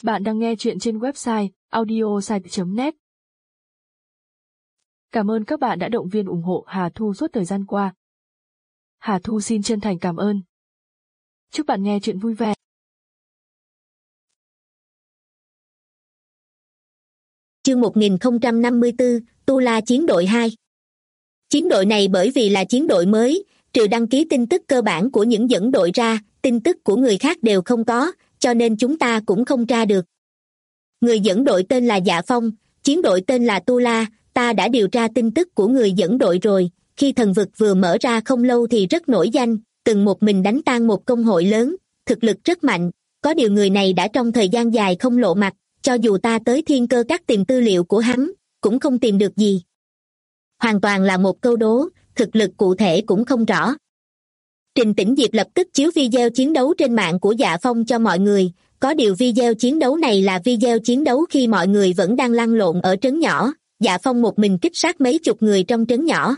Bạn đang nghe chuyện trên website audiosite.net. Cảm ơn các bạn đã động viên ủng hộ Hà Thu suốt thời gian qua. Hà Thu xin chân thành cảm ơn. Chúc bạn nghe chuyện vui vẻ. Chương 1054, Tu La chiến đội 2. Chiến đội này bởi vì là chiến đội mới, trừ đăng ký tin tức cơ bản của những dẫn đội ra, tin tức của người khác đều không có, cho nên chúng ta cũng không tra được. Người dẫn đội tên là Dạ Phong, chiến đội tên là Tu La, ta đã điều tra tin tức của người dẫn đội rồi, khi thần vực vừa mở ra không lâu thì rất nổi danh, từng một mình đánh tan một công hội lớn, thực lực rất mạnh, có điều người này đã trong thời gian dài không lộ mặt, cho dù ta tới Thiên Cơ Các tìm tư liệu của hắn, cũng không tìm được gì. Hoàn toàn là một câu đố, thực lực cụ thể cũng không rõ. Trình Tĩnh Diệp lập tức chiếu video chiến đấu trên mạng của Dạ Phong cho mọi người, có điều video chiến đấu này là video chiến đấu khi mọi người vẫn đang lăn lộn ở trấn nhỏ, Dạ Phong một mình kích sát mấy chục người trong trấn nhỏ.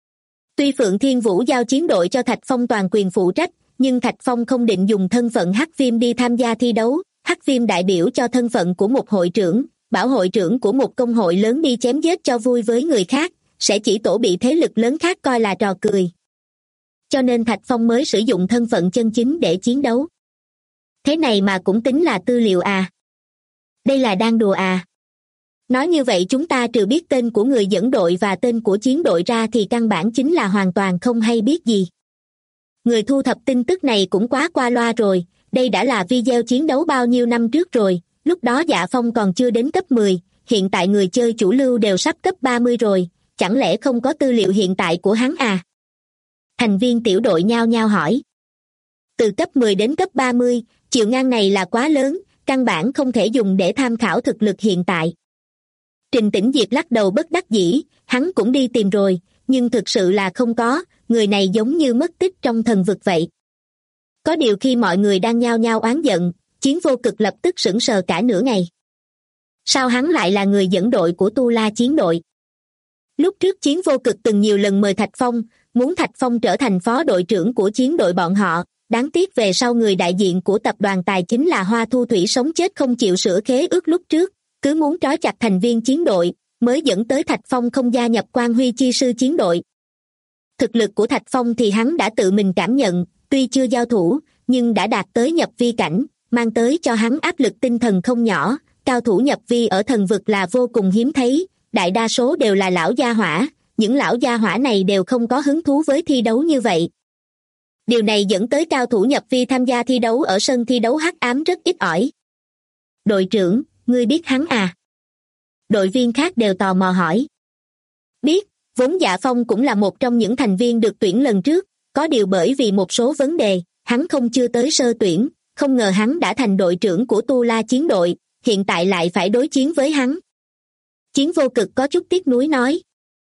Tuy Phượng Thiên Vũ giao chiến đội cho Thạch Phong toàn quyền phụ trách, nhưng Thạch Phong không định dùng thân phận Hắc Viêm đi tham gia thi đấu, Hắc Viêm đại biểu cho thân phận của một hội trưởng, bảo hội trưởng của một công hội lớn đi chém giết cho vui với người khác, sẽ chỉ tổ bị thế lực lớn khác coi là trò cười. Cho nên Thạch Phong mới sử dụng thân phận chân chính để chiến đấu. Thế này mà cũng tính là tư liệu à? Đây là đang đùa à? Nói như vậy chúng ta trừ biết tên của người dẫn đội và tên của chiến đội ra thì căn bản chính là hoàn toàn không hay biết gì. Người thu thập tin tức này cũng quá qua loa rồi, đây đã là video chiến đấu bao nhiêu năm trước rồi, lúc đó Dạ Phong còn chưa đến cấp 10, hiện tại người chơi chủ lưu đều sắp cấp 30 rồi, chẳng lẽ không có tư liệu hiện tại của hắn à? Thành viên tiểu đội nhao nhao hỏi. Từ cấp 10 đến cấp 30, chiều ngang này là quá lớn, căn bản không thể dùng để tham khảo thực lực hiện tại. Trình Tĩnh Diệp lắc đầu bất đắc dĩ, hắn cũng đi tìm rồi, nhưng thực sự là không có, người này giống như mất tích trong thần vực vậy. Có điều khi mọi người đang nhao nhao oán giận, Chiến Vô Cực lập tức sững sờ cả nửa ngày. Sao hắn lại là người dẫn đội của Tu La chiến đội? Lúc trước Chiến Vô Cực từng nhiều lần mời Thạch Phong, muốn Thạch Phong trở thành phó đội trưởng của chiến đội bọn họ, đáng tiếc về sau người đại diện của tập đoàn tài chính là Hoa Thu Thủy sống chết không chịu sửa khế ước lúc trước, cứ muốn trói chặt thành viên chiến đội, mới dẫn tới Thạch Phong không gia nhập Quan Huy Chi Sư chiến đội. Thực lực của Thạch Phong thì hắn đã tự mình cảm nhận, tuy chưa giao thủ, nhưng đã đạt tới nhập vi cảnh, mang tới cho hắn áp lực tinh thần không nhỏ, cao thủ nhập vi ở thần vực là vô cùng hiếm thấy, đại đa số đều là lão gia hỏa, những lão gia hỏa này đều không có hứng thú với thi đấu như vậy. Điều này dẫn tới cao thủ nhập vi tham gia thi đấu ở sân thi đấu hắc ám rất ít ỏi. Đội trưởng, ngươi biết hắn à? Đội viên khác đều tò mò hỏi. Biết, vốn Dạ Phong cũng là một trong những thành viên được tuyển lần trước, có điều bởi vì một số vấn đề, hắn không chưa tới sơ tuyển, không ngờ hắn đã thành đội trưởng của Tu La chiến đội, hiện tại lại phải đối chiến với hắn. Chiến Vô Cực có chút tiếc nuối nói.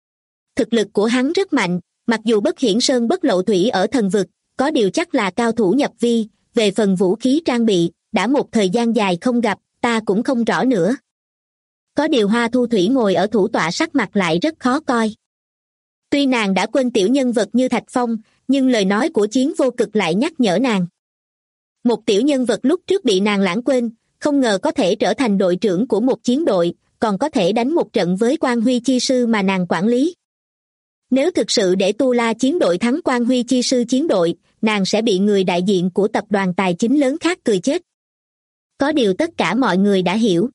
Thực lực của hắn rất mạnh, mặc dù bất hiển sơn bất lộ thủy ở thần vực, có điều chắc là cao thủ nhập vi, về phần vũ khí trang bị, đã một thời gian dài không gặp, ta cũng không rõ nữa. Có điều Hoa Thu Thủy ngồi ở thủ tọa sắc mặt lại rất khó coi. Tuy nàng đã quên tiểu nhân vật như Thạch Phong, nhưng lời nói của Chiến Vô Cực lại nhắc nhở nàng. Một tiểu nhân vật lúc trước bị nàng lãng quên, không ngờ có thể trở thành đội trưởng của một chiến đội, còn có thể đánh một trận với Quan Huy Chi Sư mà nàng quản lý. Nếu thực sự để Tu La chiến đội thắng Quan Huy Chi Sư chiến đội, nàng sẽ bị người đại diện của tập đoàn tài chính lớn khác cười chết. Có điều tất cả mọi người đã hiểu.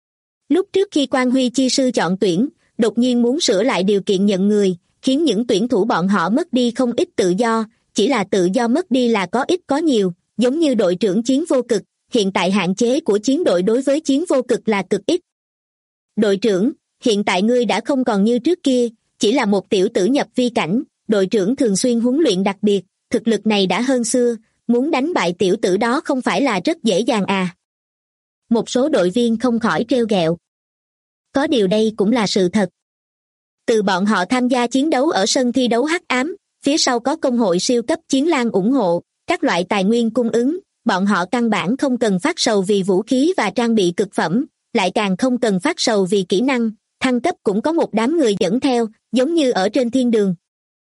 Lúc trước khi Quan Huy Chi Sư chọn tuyển, đột nhiên muốn sửa lại điều kiện nhận người, khiến những tuyển thủ bọn họ mất đi không ít tự do, chỉ là tự do mất đi là có ít có nhiều, giống như đội trưởng Chiến Vô Cực, hiện tại hạn chế của chiến đội đối với Chiến Vô Cực là cực ít. Đội trưởng, hiện tại ngươi đã không còn như trước kia, chỉ là một tiểu tử nhập vi cảnh, đội trưởng thường xuyên huấn luyện đặc biệt, thực lực này đã hơn xưa, muốn đánh bại tiểu tử đó không phải là rất dễ dàng à. Một số đội viên không khỏi trêu ghẹo. Có điều đây cũng là sự thật. Từ bọn họ tham gia chiến đấu ở sân thi đấu hắc ám, phía sau có công hội siêu cấp chiến lang ủng hộ, các loại tài nguyên cung ứng, bọn họ căn bản không cần phát sầu vì vũ khí và trang bị cực phẩm, lại càng không cần phát sầu vì kỹ năng, thăng cấp cũng có một đám người dẫn theo, giống như ở trên thiên đường.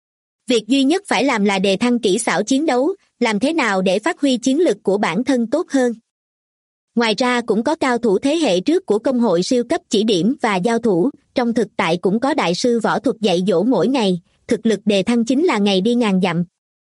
Việc duy nhất phải làm là đề thăng kỹ xảo chiến đấu, làm thế nào để phát huy chiến lực của bản thân tốt hơn. Ngoài ra cũng có cao thủ thế hệ trước của công hội siêu cấp chỉ điểm và giao thủ, trong thực tại cũng có đại sư võ thuật dạy dỗ mỗi ngày, thực lực đề thăng chính là ngày đi ngàn dặm.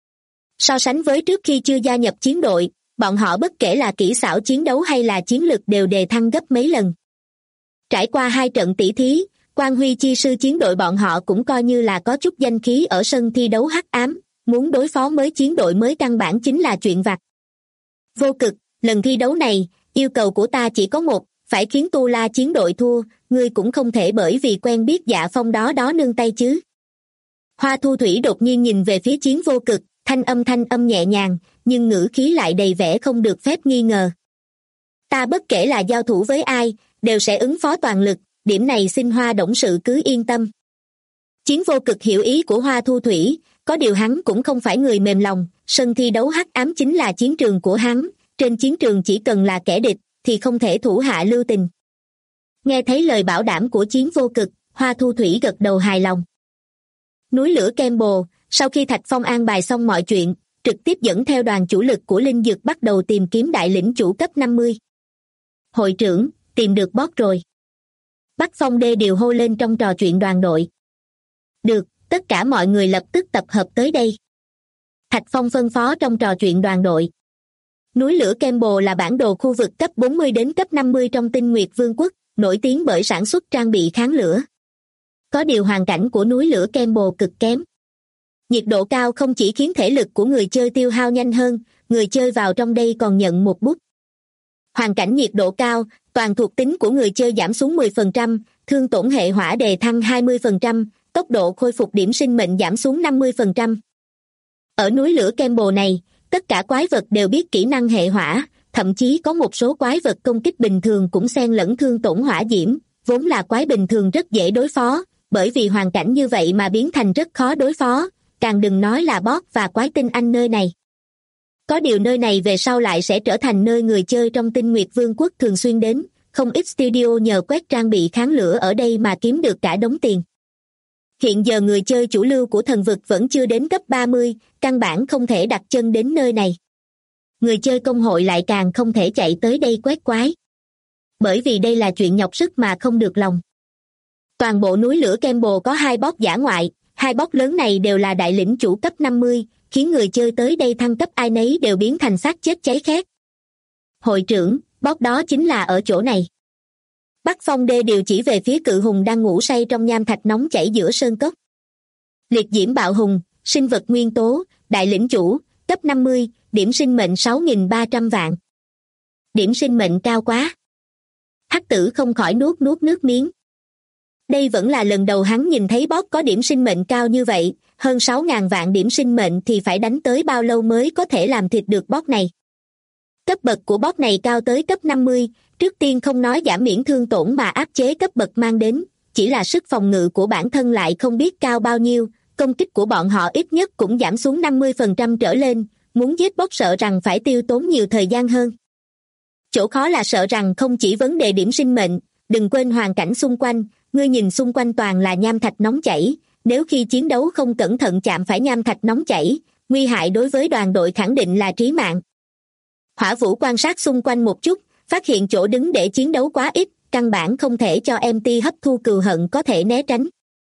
So sánh với trước khi chưa gia nhập chiến đội, bọn họ bất kể là kỹ xảo chiến đấu hay là chiến lực đều đề thăng gấp mấy lần. Trải qua 2 trận tỷ thí, Quan Huy chi sư chiến đội bọn họ cũng coi như là có chút danh khí ở sân thi đấu hắc ám, muốn đối phó mới chiến đội mới căn bản chính là chuyện vặt. Vô Cực, lần thi đấu này, yêu cầu của ta chỉ có một, phải khiến Tu La chiến đội thua, ngươi cũng không thể bởi vì quen biết Dạ Phong đó nương tay chứ. Hoa Thu Thủy đột nhiên nhìn về phía Chiến Vô Cực, thanh âm nhẹ nhàng, nhưng ngữ khí lại đầy vẻ không được phép nghi ngờ. Ta bất kể là giao thủ với ai, đều sẽ ứng phó toàn lực, điểm này xin Hoa董sự cứ yên tâm. Chiến Vô Cực hiểu ý của Hoa Thu Thủy, có điều hắn cũng không phải người mềm lòng, sân thi đấu hắc ám chính là chiến trường của hắn, trên chiến trường chỉ cần là kẻ địch, thì không thể thủ hạ lưu tình. Nghe thấy lời bảo đảm của Chiến Vô Cực, Hoa Thu Thủy gật đầu hài lòng. Núi lửa Kembo, sau khi Thạch Phong an bài xong mọi chuyện, trực tiếp dẫn theo đoàn chủ lực của Linh Dược bắt đầu tìm kiếm đại lĩnh chủ cấp 50. Hội trưởng, tìm được boss rồi. Bắc Phong Đê điều hô lên trong trò chuyện đoàn đội. Được, tất cả mọi người lập tức tập hợp tới đây. Thạch Phong phân phó trong trò chuyện đoàn đội. Núi lửa Kembo là bản đồ khu vực cấp 40 đến cấp 50 trong Tinh Nguyệt Vương quốc, nổi tiếng bởi sản xuất trang bị kháng lửa. Có điều hoàn cảnh của núi lửa Kembo cực kém. Nhiệt độ cao không chỉ khiến thể lực của người chơi tiêu hao nhanh hơn, người chơi vào trong đây còn nhận một bút. Hoàn cảnh nhiệt độ cao, toàn thuộc tính của người chơi giảm xuống 10%, thương tổn hệ hỏa đề thăng 20%, tốc độ khôi phục điểm sinh mệnh giảm xuống 50%. Ở núi lửa Kembo này, tất cả quái vật đều biết kỹ năng hệ hỏa, thậm chí có một số quái vật công kích bình thường cũng xen lẫn thương tổn hỏa diễm, vốn là quái bình thường rất dễ đối phó, bởi vì hoàn cảnh như vậy mà biến thành rất khó đối phó, càng đừng nói là boss và quái tinh anh nơi này. Có điều nơi này về sau lại sẽ trở thành nơi người chơi trong Tinh Nguyệt Vương quốc thường xuyên đến, không ít studio nhờ quét trang bị kháng lửa ở đây mà kiếm được cả đống tiền. Hiện giờ người chơi chủ lưu của thần vực vẫn chưa đến cấp 30, căn bản không thể đặt chân đến nơi này. Người chơi công hội lại càng không thể chạy tới đây quét quái. Bởi vì đây là chuyện nhọc sức mà không được lòng. Toàn bộ núi lửa Kembo có 2 boss dã ngoại, 2 boss lớn này đều là đại lĩnh chủ cấp 50, khiến người chơi tới đây thăng cấp ai nấy đều biến thành xác chết cháy khét. Hội trưởng, boss đó chính là ở chỗ này. Bắc Phong Đê điều chỉ về phía cự hùng đang ngủ say trong nham thạch nóng chảy giữa sơn cốc. Liệt diễm bạo hùng, sinh vật nguyên tố, đại lĩnh chủ, cấp 50, điểm sinh mệnh 6.300 vạn. Điểm sinh mệnh cao quá. Hắc Tử không khỏi nuốt nước miếng. Đây vẫn là lần đầu hắn nhìn thấy boss có điểm sinh mệnh cao như vậy, hơn 6.000 vạn điểm sinh mệnh thì phải đánh tới bao lâu mới có thể làm thịt được boss này. Cấp bậc của boss này cao tới cấp 50, trước tiên không nói giảm miễn thương tổn mà áp chế cấp bậc mang đến, chỉ là sức phòng ngự của bản thân lại không biết cao bao nhiêu, công kích của bọn họ ít nhất cũng giảm xuống 50% trở lên, muốn giết boss sợ rằng phải tiêu tốn nhiều thời gian hơn. Chỗ khó là sợ rằng không chỉ vấn đề điểm sinh mệnh, đừng quên hoàn cảnh xung quanh, ngươi nhìn xung quanh toàn là nham thạch nóng chảy, nếu khi chiến đấu không cẩn thận chạm phải nham thạch nóng chảy, nguy hại đối với đoàn đội khẳng định là trí mạng. Hỏa Vũ quan sát xung quanh một chút, phát hiện chỗ đứng để chiến đấu quá ít, căn bản không thể cho MT hấp thu cừu hận có thể né tránh.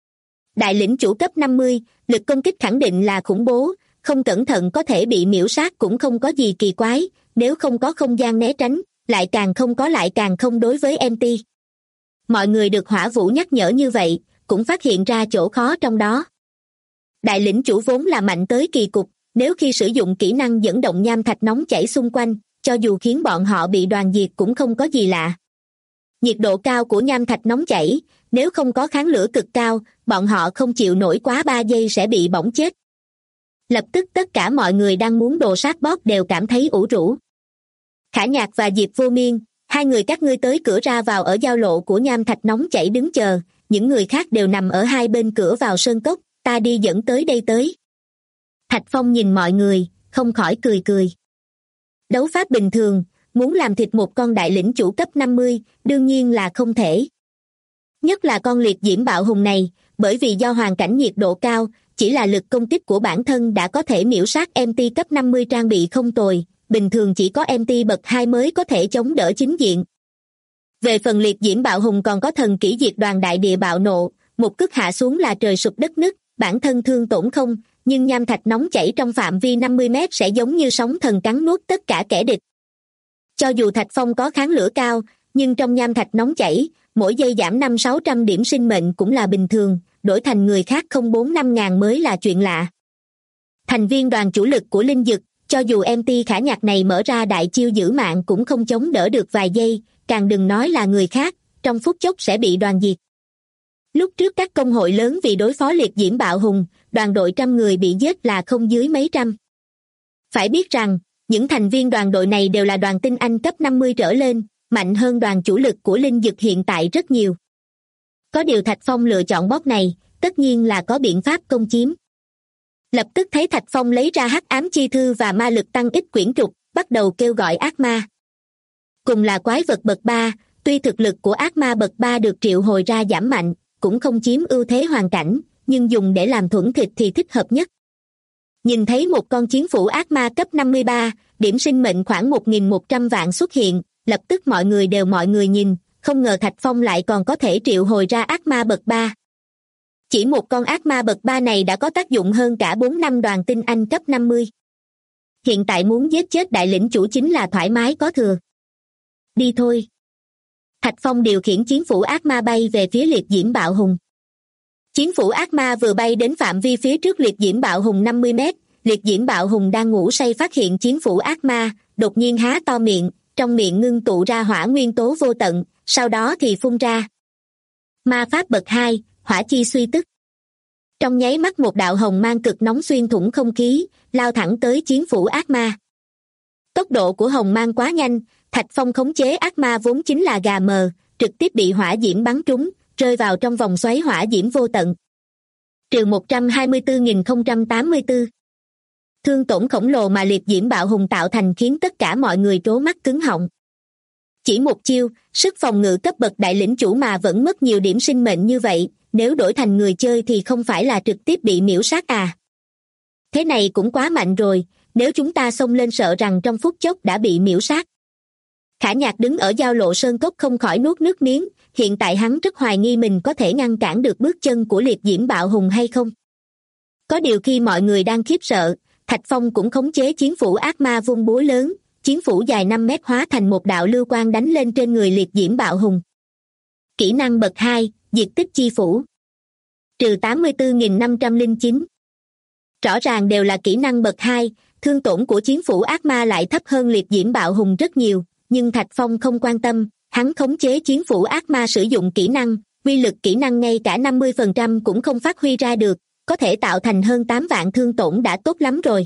Đại lĩnh chủ cấp 50, lực công kích khẳng định là khủng bố, không cẩn thận có thể bị miễu sát cũng không có gì kỳ quái, nếu không có không gian né tránh, lại càng không đối với MT. Mọi người được Hỏa Vũ nhắc nhở như vậy, cũng phát hiện ra chỗ khó trong đó. Đại lĩnh chủ vốn là mạnh tới kỳ cục, nếu khi sử dụng kỹ năng dẫn động nham thạch nóng chảy xung quanh, cho dù khiến bọn họ bị đoàn diệt cũng không có gì lạ. Nhiệt độ cao của nham thạch nóng chảy, nếu không có kháng lửa cực cao, bọn họ không chịu nổi quá 3 giây sẽ bị bỏng chết. Lập tức tất cả mọi người đang muốn đồ sát boss đều cảm thấy ủ rũ. Khả Nhạc và Diệp Vô Miên, 2 người các ngươi tới cửa ra vào ở giao lộ của nham thạch nóng chảy đứng chờ, những người khác đều nằm ở 2 bên cửa vào sơn cốc, ta đi dẫn tới đây tới. Thạch Phong nhìn mọi người, không khỏi cười. Đấu pháp bình thường, muốn làm thịt một con đại lĩnh chủ cấp 50, đương nhiên là không thể. Nhất là con liệt diễm bạo hùng này, bởi vì do hoàn cảnh nhiệt độ cao, chỉ là lực công kích của bản thân đã có thể miễu sát MT cấp 50 trang bị không tồi, bình thường chỉ có MT bậc 2 mới có thể chống đỡ chính diện. Về phần liệt diễm bạo hùng còn có thần kỹ diệt đoàn đại địa bạo nộ, một cước hạ xuống là trời sụp đất nứt, bản thân thương tổn không, nhưng nham thạch nóng chảy trong phạm vi 50 mét sẽ giống như sóng thần cắn nuốt tất cả kẻ địch. Cho dù Thạch Phong có kháng lửa cao, nhưng trong nham thạch nóng chảy, mỗi giây giảm 500-600 điểm sinh mệnh cũng là bình thường, đổi thành người khác không 4-5 ngàn mới là chuyện lạ. Thành viên đoàn chủ lực của Linh Dực, cho dù MT Khả Nhạc này mở ra đại chiêu giữ mạng cũng không chống đỡ được vài giây, càng đừng nói là người khác, trong phút chốc sẽ bị đoàn diệt. Lúc trước các công hội lớn vì đối phó liệt diễm bạo hùng, đoàn đội trăm người bị giết là không dưới mấy trăm. Phải biết rằng, những thành viên đoàn đội này đều là đoàn tinh anh cấp 50 trở lên, mạnh hơn đoàn chủ lực của Linh Dực hiện tại rất nhiều. Có điều Thạch Phong lựa chọn bot này, tất nhiên là có biện pháp công chiếm. Lập tức thấy Thạch Phong lấy ra hắc ám chi thư và ma lực tăng ít quyển trục, bắt đầu kêu gọi ác ma. Cùng là quái vật bậc 3, tuy thực lực của ác ma bậc 3 được triệu hồi ra giảm mạnh, cũng không chiếm ưu thế hoàn cảnh, nhưng dùng để làm thuẫn thịt thì thích hợp nhất. Nhìn thấy một con chiến phủ ác ma cấp 53, điểm sinh mệnh khoảng 1.100 vạn xuất hiện, lập tức mọi người nhìn, không ngờ Thạch Phong lại còn có thể triệu hồi ra ác ma bậc 3. Chỉ một con ác ma bậc 3 này đã có tác dụng hơn cả 4 năm đoàn tinh anh cấp 50. Hiện tại muốn giết chết đại lĩnh chủ chính là thoải mái có thừa. Đi thôi. Thạch Phong điều khiển chiến phủ ác ma bay về phía liệt diễm bạo hùng. Chiến phủ ác ma vừa bay đến phạm vi phía trước liệt diễm bạo hùng 50 mét, liệt diễm bạo hùng đang ngủ say phát hiện chiến phủ ác ma, đột nhiên há to miệng, trong miệng ngưng tụ ra hỏa nguyên tố vô tận, sau đó thì phun ra. Ma pháp bậc 2, hỏa chi suy tức. Trong nháy mắt một đạo hồng mang cực nóng xuyên thủng không khí, lao thẳng tới chiến phủ ác ma. Tốc độ của hồng mang quá nhanh, Thạch Phong khống chế ác ma vốn chính là gà mờ, trực tiếp bị hỏa diễm bắn trúng, rơi vào trong vòng xoáy hỏa diễm vô tận. Trừ 124.084. Thương tổn khổng lồ mà liệt diễm bạo hùng tạo thành khiến tất cả mọi người trố mắt cứng họng. Chỉ một chiêu, sức phòng ngự cấp bậc đại lĩnh chủ mà vẫn mất nhiều điểm sinh mệnh như vậy, nếu đổi thành người chơi thì không phải là trực tiếp bị miễu sát à. Thế này cũng quá mạnh rồi, nếu chúng ta xông lên sợ rằng trong phút chốc đã bị miễu sát. Khả Nhạc đứng ở giao lộ sơn cốc không khỏi nuốt nước miếng, hiện tại hắn rất hoài nghi mình có thể ngăn cản được bước chân của liệt diễm bạo hùng hay không. Có điều khi mọi người đang khiếp sợ, Thạch Phong cũng khống chế chiến phủ ác ma vung búa lớn, chiến phủ dài 5 mét hóa thành một đạo lưu quang đánh lên trên người liệt diễm bạo hùng. Kỹ năng bậc 2, diệt tích chi phủ. Trừ 84.509. Rõ ràng đều là kỹ năng bậc 2, thương tổn của chiến phủ ác ma lại thấp hơn liệt diễm bạo hùng rất nhiều, nhưng Thạch Phong không quan tâm, hắn khống chế chiến phủ ác ma sử dụng kỹ năng, uy lực kỹ năng ngay cả 50% cũng không phát huy ra được, có thể tạo thành hơn 8 vạn thương tổn đã tốt lắm rồi.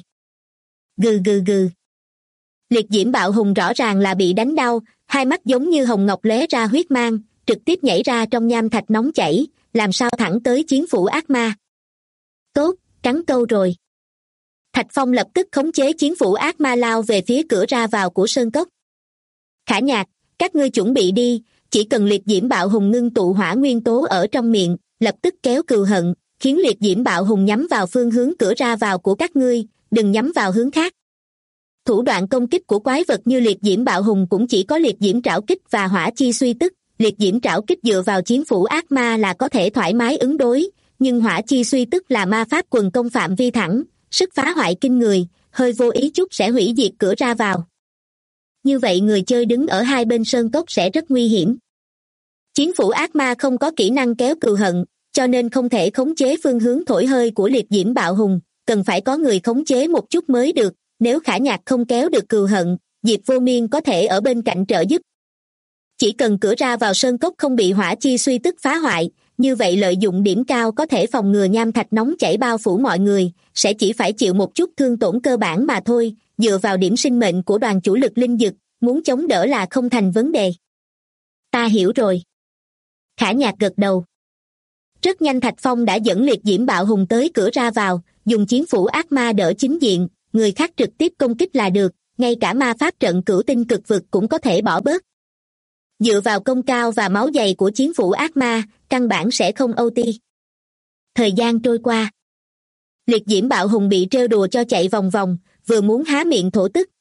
Gừ gừ gừ. Liệt diễm bạo hùng rõ ràng là bị đánh đau, hai mắt giống như hồng ngọc lóe ra huyết mang, trực tiếp nhảy ra trong nham thạch nóng chảy, làm sao thẳng tới chiến phủ ác ma. Tốt, cắn câu rồi. Thạch Phong lập tức khống chế chiến phủ ác ma lao về phía cửa ra vào của sơn cốc. Khả Nhạc, các ngươi chuẩn bị đi, chỉ cần liệt diễm bạo hùng ngưng tụ hỏa nguyên tố ở trong miệng, lập tức kéo cừu hận, khiến liệt diễm bạo hùng nhắm vào phương hướng cửa ra vào của các ngươi, đừng nhắm vào hướng khác. Thủ đoạn công kích của quái vật như liệt diễm bạo hùng cũng chỉ có liệt diễm trảo kích và hỏa chi suy tức, liệt diễm trảo kích dựa vào chiến phủ ác ma là có thể thoải mái ứng đối, nhưng hỏa chi suy tức là ma pháp quần công phạm vi thẳng, sức phá hoại kinh người, hơi vô ý chút sẽ hủy diệt cửa ra vào. Như vậy người chơi đứng ở hai bên sơn cốc sẽ rất nguy hiểm. Chiến phủ ác ma không có kỹ năng kéo cừu hận, cho nên không thể khống chế phương hướng thổi hơi của liệt diễm bạo hùng, cần phải có người khống chế một chút mới được, nếu Khả Nhạc không kéo được cừu hận, Diệp Vô Miên có thể ở bên cạnh trợ giúp. Chỉ cần cửa ra vào sơn cốc không bị hỏa chi suy tức phá hoại, như vậy lợi dụng điểm cao có thể phòng ngừa nham thạch nóng chảy bao phủ mọi người, sẽ chỉ phải chịu một chút thương tổn cơ bản mà thôi, dựa vào điểm sinh mệnh của đoàn chủ lực Linh Dực, muốn chống đỡ là không thành vấn đề. Ta hiểu rồi. Khả Nhạc gật đầu. Rất nhanh Thạch Phong đã dẫn liệt diễm bạo hùng tới cửa ra vào, dùng chiến phủ ác ma đỡ chính diện, người khác trực tiếp công kích là được, ngay cả ma pháp trận cửu tinh cực vực cũng có thể bỏ bớt. Dựa vào công cao và máu dày của chiến phủ ác ma, căn bản sẽ không OT. Thời gian trôi qua. Liệt diễm bạo hùng bị trêu đùa cho chạy vòng vòng, vừa muốn há miệng thổ tức,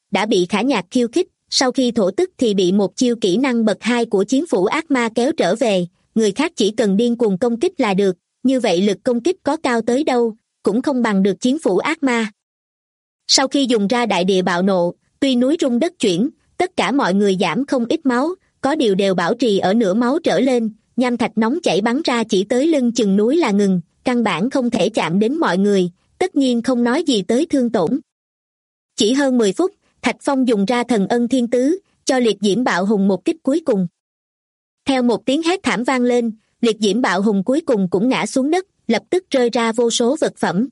đã bị Khả Nhạc khiêu khích, sau khi thổ tức thì bị một chiêu kỹ năng bậc 2 của chiến phủ ác ma kéo trở về, người khác chỉ cần điên cuồng công kích là được, như vậy lực công kích có cao tới đâu, cũng không bằng được chiến phủ ác ma. Sau khi dùng ra đại địa bạo nộ, tuy núi rung đất chuyển, tất cả mọi người giảm không ít máu, có điều đều bảo trì ở nửa máu trở lên, nham thạch nóng chảy bắn ra chỉ tới lưng chừng núi là ngừng, căn bản không thể chạm đến mọi người, tất nhiên không nói gì tới thương tổn. Chỉ hơn 10 phút, Thạch Phong dùng ra thần ân thiên tứ, cho liệt diễm bạo hùng một kích cuối cùng. Theo một tiếng hét thảm vang lên, liệt diễm bạo hùng cuối cùng cũng ngã xuống đất, lập tức rơi ra vô số vật phẩm.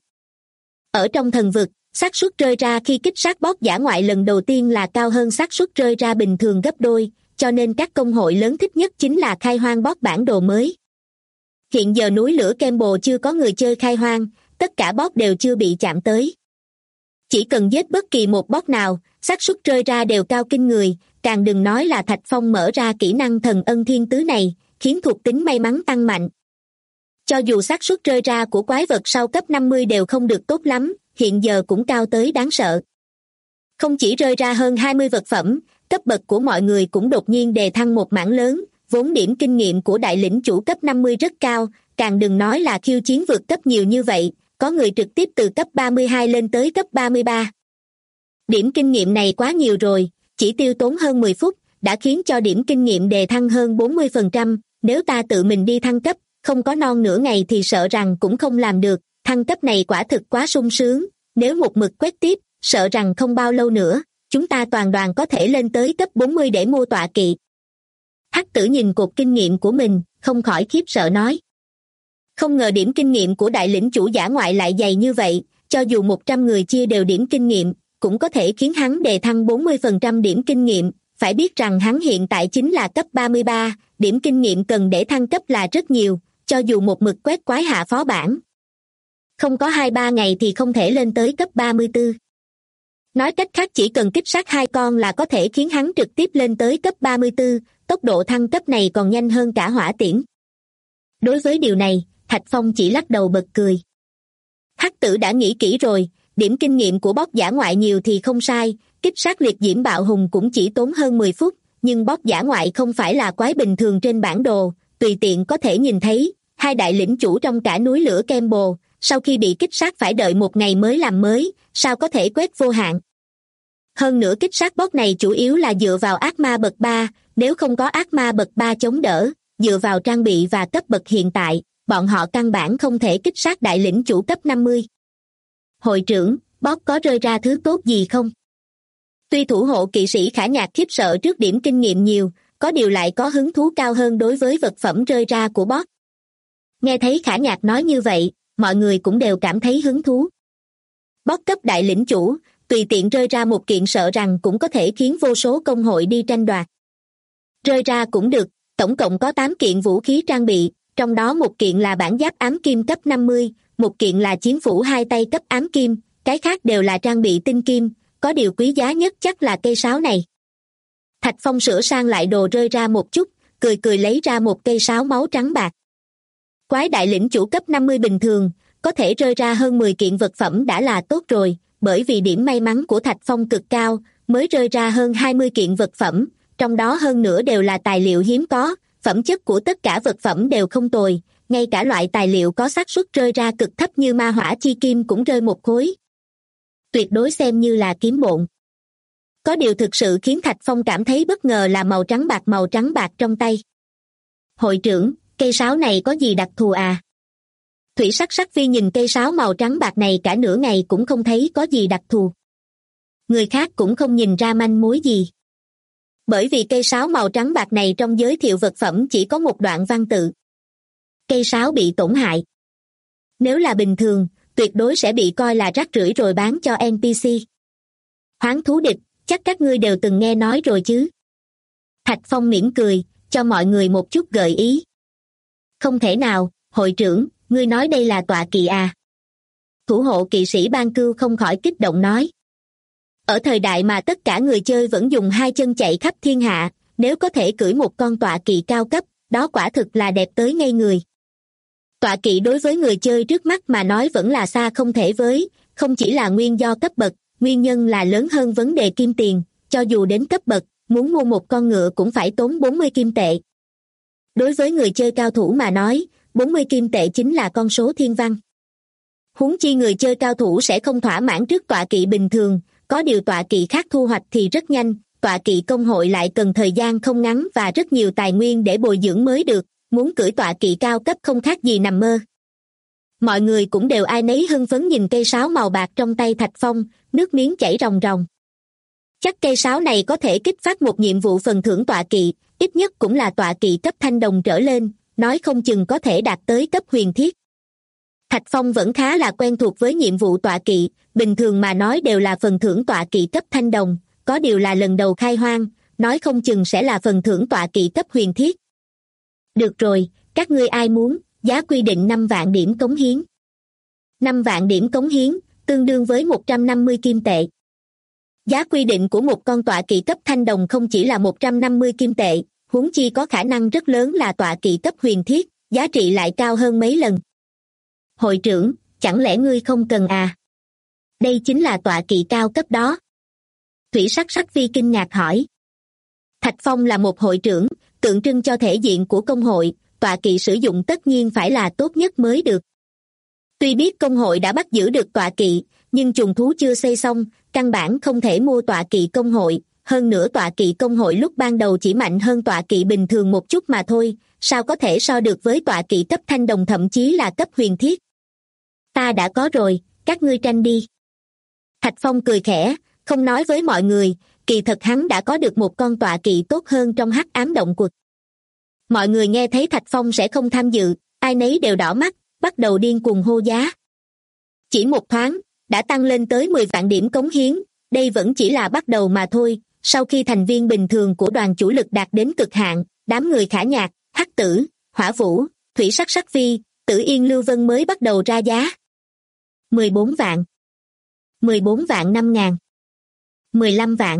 Ở trong thần vực, xác suất rơi ra khi kích sát boss dã ngoại lần đầu tiên là cao hơn xác suất rơi ra bình thường gấp đôi, cho nên các công hội lớn thích nhất chính là khai hoang boss bản đồ mới. Hiện giờ núi lửa Kembo chưa có người chơi khai hoang, tất cả boss đều chưa bị chạm tới. Chỉ cần giết bất kỳ một boss nào, xác suất rơi ra đều cao kinh người, càng đừng nói là Thạch Phong mở ra kỹ năng thần ân thiên tứ này, khiến thuộc tính may mắn tăng mạnh. Cho dù xác suất rơi ra của quái vật sau cấp 50 đều không được tốt lắm, hiện giờ cũng cao tới đáng sợ. Không chỉ rơi ra hơn 20 vật phẩm, cấp bậc của mọi người cũng đột nhiên đề thăng một mảng lớn, vốn điểm kinh nghiệm của đại lĩnh chủ cấp 50 rất cao, càng đừng nói là khiêu chiến vượt cấp nhiều như vậy, có người trực tiếp từ cấp 32 lên tới cấp 33. Điểm kinh nghiệm này quá nhiều rồi, chỉ tiêu tốn hơn 10 phút, đã khiến cho điểm kinh nghiệm đề thăng hơn 40%, nếu ta tự mình đi thăng cấp, không có non nửa ngày thì sợ rằng cũng không làm được, thăng cấp này quả thực quá sung sướng, nếu một mực quét tiếp, sợ rằng không bao lâu nữa, chúng ta toàn đoàn có thể lên tới cấp 40 để mua tọa kỵ. Hắc Tử nhìn cột kinh nghiệm của mình, không khỏi khiếp sợ nói. Không ngờ điểm kinh nghiệm của đại lĩnh chủ dã ngoại lại dày như vậy, cho dù 100 người chia đều điểm kinh nghiệm, cũng có thể khiến hắn đề thăng 40% điểm kinh nghiệm, phải biết rằng hắn hiện tại chính là cấp 33, điểm kinh nghiệm cần để thăng cấp là rất nhiều, cho dù một mực quét quái hạ phó bản. Không có 2-3 ngày thì không thể lên tới cấp 34. Nói cách khác chỉ cần kích sát 2 con là có thể khiến hắn trực tiếp lên tới cấp 34, tốc độ thăng cấp này còn nhanh hơn cả hỏa tiễn. Đối với điều này, Thạch Phong chỉ lắc đầu bật cười. Hắc Tử đã nghĩ kỹ rồi, điểm kinh nghiệm của boss dã ngoại nhiều thì không sai, kích sát liệt diễm bạo hùng cũng chỉ tốn hơn 10 phút, nhưng boss dã ngoại không phải là quái bình thường trên bản đồ, tùy tiện có thể nhìn thấy, hai đại lĩnh chủ trong cả núi lửa Kembo, sau khi bị kích sát phải đợi một ngày mới làm mới, sao có thể quét vô hạn. Hơn nữa kích sát boss này chủ yếu là dựa vào ác ma bậc 3, nếu không có ác ma bậc 3 chống đỡ, dựa vào trang bị và cấp bậc hiện tại, bọn họ căn bản không thể kích sát đại lĩnh chủ cấp 50. Hội trưởng, boss có rơi ra thứ tốt gì không? Tuy thủ hộ kỵ sĩ Khả Nhạc khiếp sợ trước điểm kinh nghiệm nhiều, có điều lại có hứng thú cao hơn đối với vật phẩm rơi ra của boss. Nghe thấy Khả Nhạc nói như vậy, mọi người cũng đều cảm thấy hứng thú. Boss cấp đại lĩnh chủ, tùy tiện rơi ra một kiện sợ rằng cũng có thể khiến vô số công hội đi tranh đoạt. Rơi ra cũng được, tổng cộng có 8 kiện vũ khí trang bị, trong đó một kiện là bản giáp ám kim cấp 50, một kiện là chiến phủ hai tay cấp ám kim, cái khác đều là trang bị tinh kim, có điều quý giá nhất chắc là cây sáo này. Thạch Phong sửa sang lại đồ rơi ra một chút, cười cười lấy ra một cây sáo máu trắng bạc. Quái đại lĩnh chủ cấp 50 bình thường, có thể rơi ra hơn 10 kiện vật phẩm đã là tốt rồi, bởi vì điểm may mắn của Thạch Phong cực cao, mới rơi ra hơn 20 kiện vật phẩm, trong đó hơn nửa đều là tài liệu hiếm có, phẩm chất của tất cả vật phẩm đều không tồi, ngay cả loại tài liệu có xác suất rơi ra cực thấp như ma hỏa chi kim cũng rơi một khối. Tuyệt đối xem như là kiếm bộn. Có điều thực sự khiến Thạch Phong cảm thấy bất ngờ là màu trắng bạc trong tay. Hội trưởng, cây sáo này có gì đặc thù à? Thủy Sắc Sắc Phi nhìn cây sáo màu trắng bạc này cả nửa ngày cũng không thấy có gì đặc thù. Người khác cũng không nhìn ra manh mối gì. Bởi vì cây sáo màu trắng bạc này trong giới thiệu vật phẩm chỉ có một đoạn văn tự. Cây sáo bị tổn hại. Nếu là bình thường, tuyệt đối sẽ bị coi là rác rưởi rồi bán cho NPC. Hoán thú địch, chắc các ngươi đều từng nghe nói rồi chứ. Thạch Phong mỉm cười, cho mọi người một chút gợi ý. Không thể nào, hội trưởng, ngươi nói đây là tọa kỵ à? Thủ hộ kỵ sĩ Ban Cưu không khỏi kích động nói. Ở thời đại mà tất cả người chơi vẫn dùng hai chân chạy khắp thiên hạ, nếu có thể cưỡi một con tọa kỵ cao cấp, đó quả thực là đẹp tới ngây người. Tọa kỵ đối với người chơi trước mắt mà nói vẫn là xa không thể với, không chỉ là nguyên do cấp bậc, nguyên nhân là lớn hơn vấn đề kim tiền, cho dù đến cấp bậc, muốn mua một con ngựa cũng phải tốn 40 kim tệ. Đối với người chơi cao thủ mà nói, 40 kim tệ chính là con số thiên văn. Huống chi người chơi cao thủ sẽ không thỏa mãn trước tọa kỵ bình thường, có điều tọa kỵ khác thu hoạch thì rất nhanh, tọa kỵ công hội lại cần thời gian không ngắn và rất nhiều tài nguyên để bồi dưỡng mới được, muốn cưỡi tọa kỵ cao cấp không khác gì nằm mơ. Mọi người cũng đều ai nấy hưng phấn nhìn cây sáo màu bạc trong tay Thạch Phong, nước miếng chảy ròng ròng. Chắc cây sáo này có thể kích phát một nhiệm vụ phần thưởng tọa kỵ, ít nhất cũng là tọa kỵ cấp thanh đồng trở lên, nói không chừng có thể đạt tới cấp huyền thiết. Thạch Phong vẫn khá là quen thuộc với nhiệm vụ tọa kỵ, bình thường mà nói đều là phần thưởng tọa kỵ cấp thanh đồng, có điều là lần đầu khai hoang, nói không chừng sẽ là phần thưởng tọa kỵ cấp huyền thiết. Được rồi, các ngươi ai muốn, giá quy định 5 vạn điểm cống hiến. 5 vạn điểm cống hiến, tương đương với 150 kim tệ. Giá quy định của một con tọa kỵ cấp thanh đồng không chỉ là 150 kim tệ, huống chi có khả năng rất lớn là tọa kỵ cấp huyền thiết, giá trị lại cao hơn mấy lần. Hội trưởng, chẳng lẽ ngươi không cần à? Đây chính là tọa kỵ cao cấp đó. Thủy Sắc Sắc Vi kinh ngạc hỏi. Thạch Phong là một hội trưởng, tượng trưng cho thể diện của công hội, tọa kỵ sử dụng tất nhiên phải là tốt nhất mới được. Tuy biết công hội đã bắt giữ được tọa kỵ, nhưng trùng thú chưa xây xong, căn bản không thể mua tọa kỵ công hội, hơn nữa tọa kỵ công hội lúc ban đầu chỉ mạnh hơn tọa kỵ bình thường một chút mà thôi, sao có thể so được với tọa kỵ cấp thanh đồng thậm chí là cấp huyền thiết. Ta đã có rồi, các ngươi tranh đi. Thạch Phong cười khẽ, không nói với mọi người, kỳ thật hắn đã có được một con tọa kỵ tốt hơn trong hắc ám động quật. Mọi người nghe thấy Thạch Phong sẽ không tham dự, ai nấy đều đỏ mắt, bắt đầu điên cuồng hô giá. Chỉ một thoáng, đã tăng lên tới 10 vạn điểm cống hiến, đây vẫn chỉ là bắt đầu mà thôi, sau khi thành viên bình thường của đoàn chủ lực đạt đến cực hạn, đám người Khả Nhạc, Hắc Tử, Hỏa Vũ, Thủy Sắc Sắc Vi, Tử Yên Lưu Vân mới bắt đầu ra giá. 14 vạn, 14 vạn 5 ngàn, 15 vạn,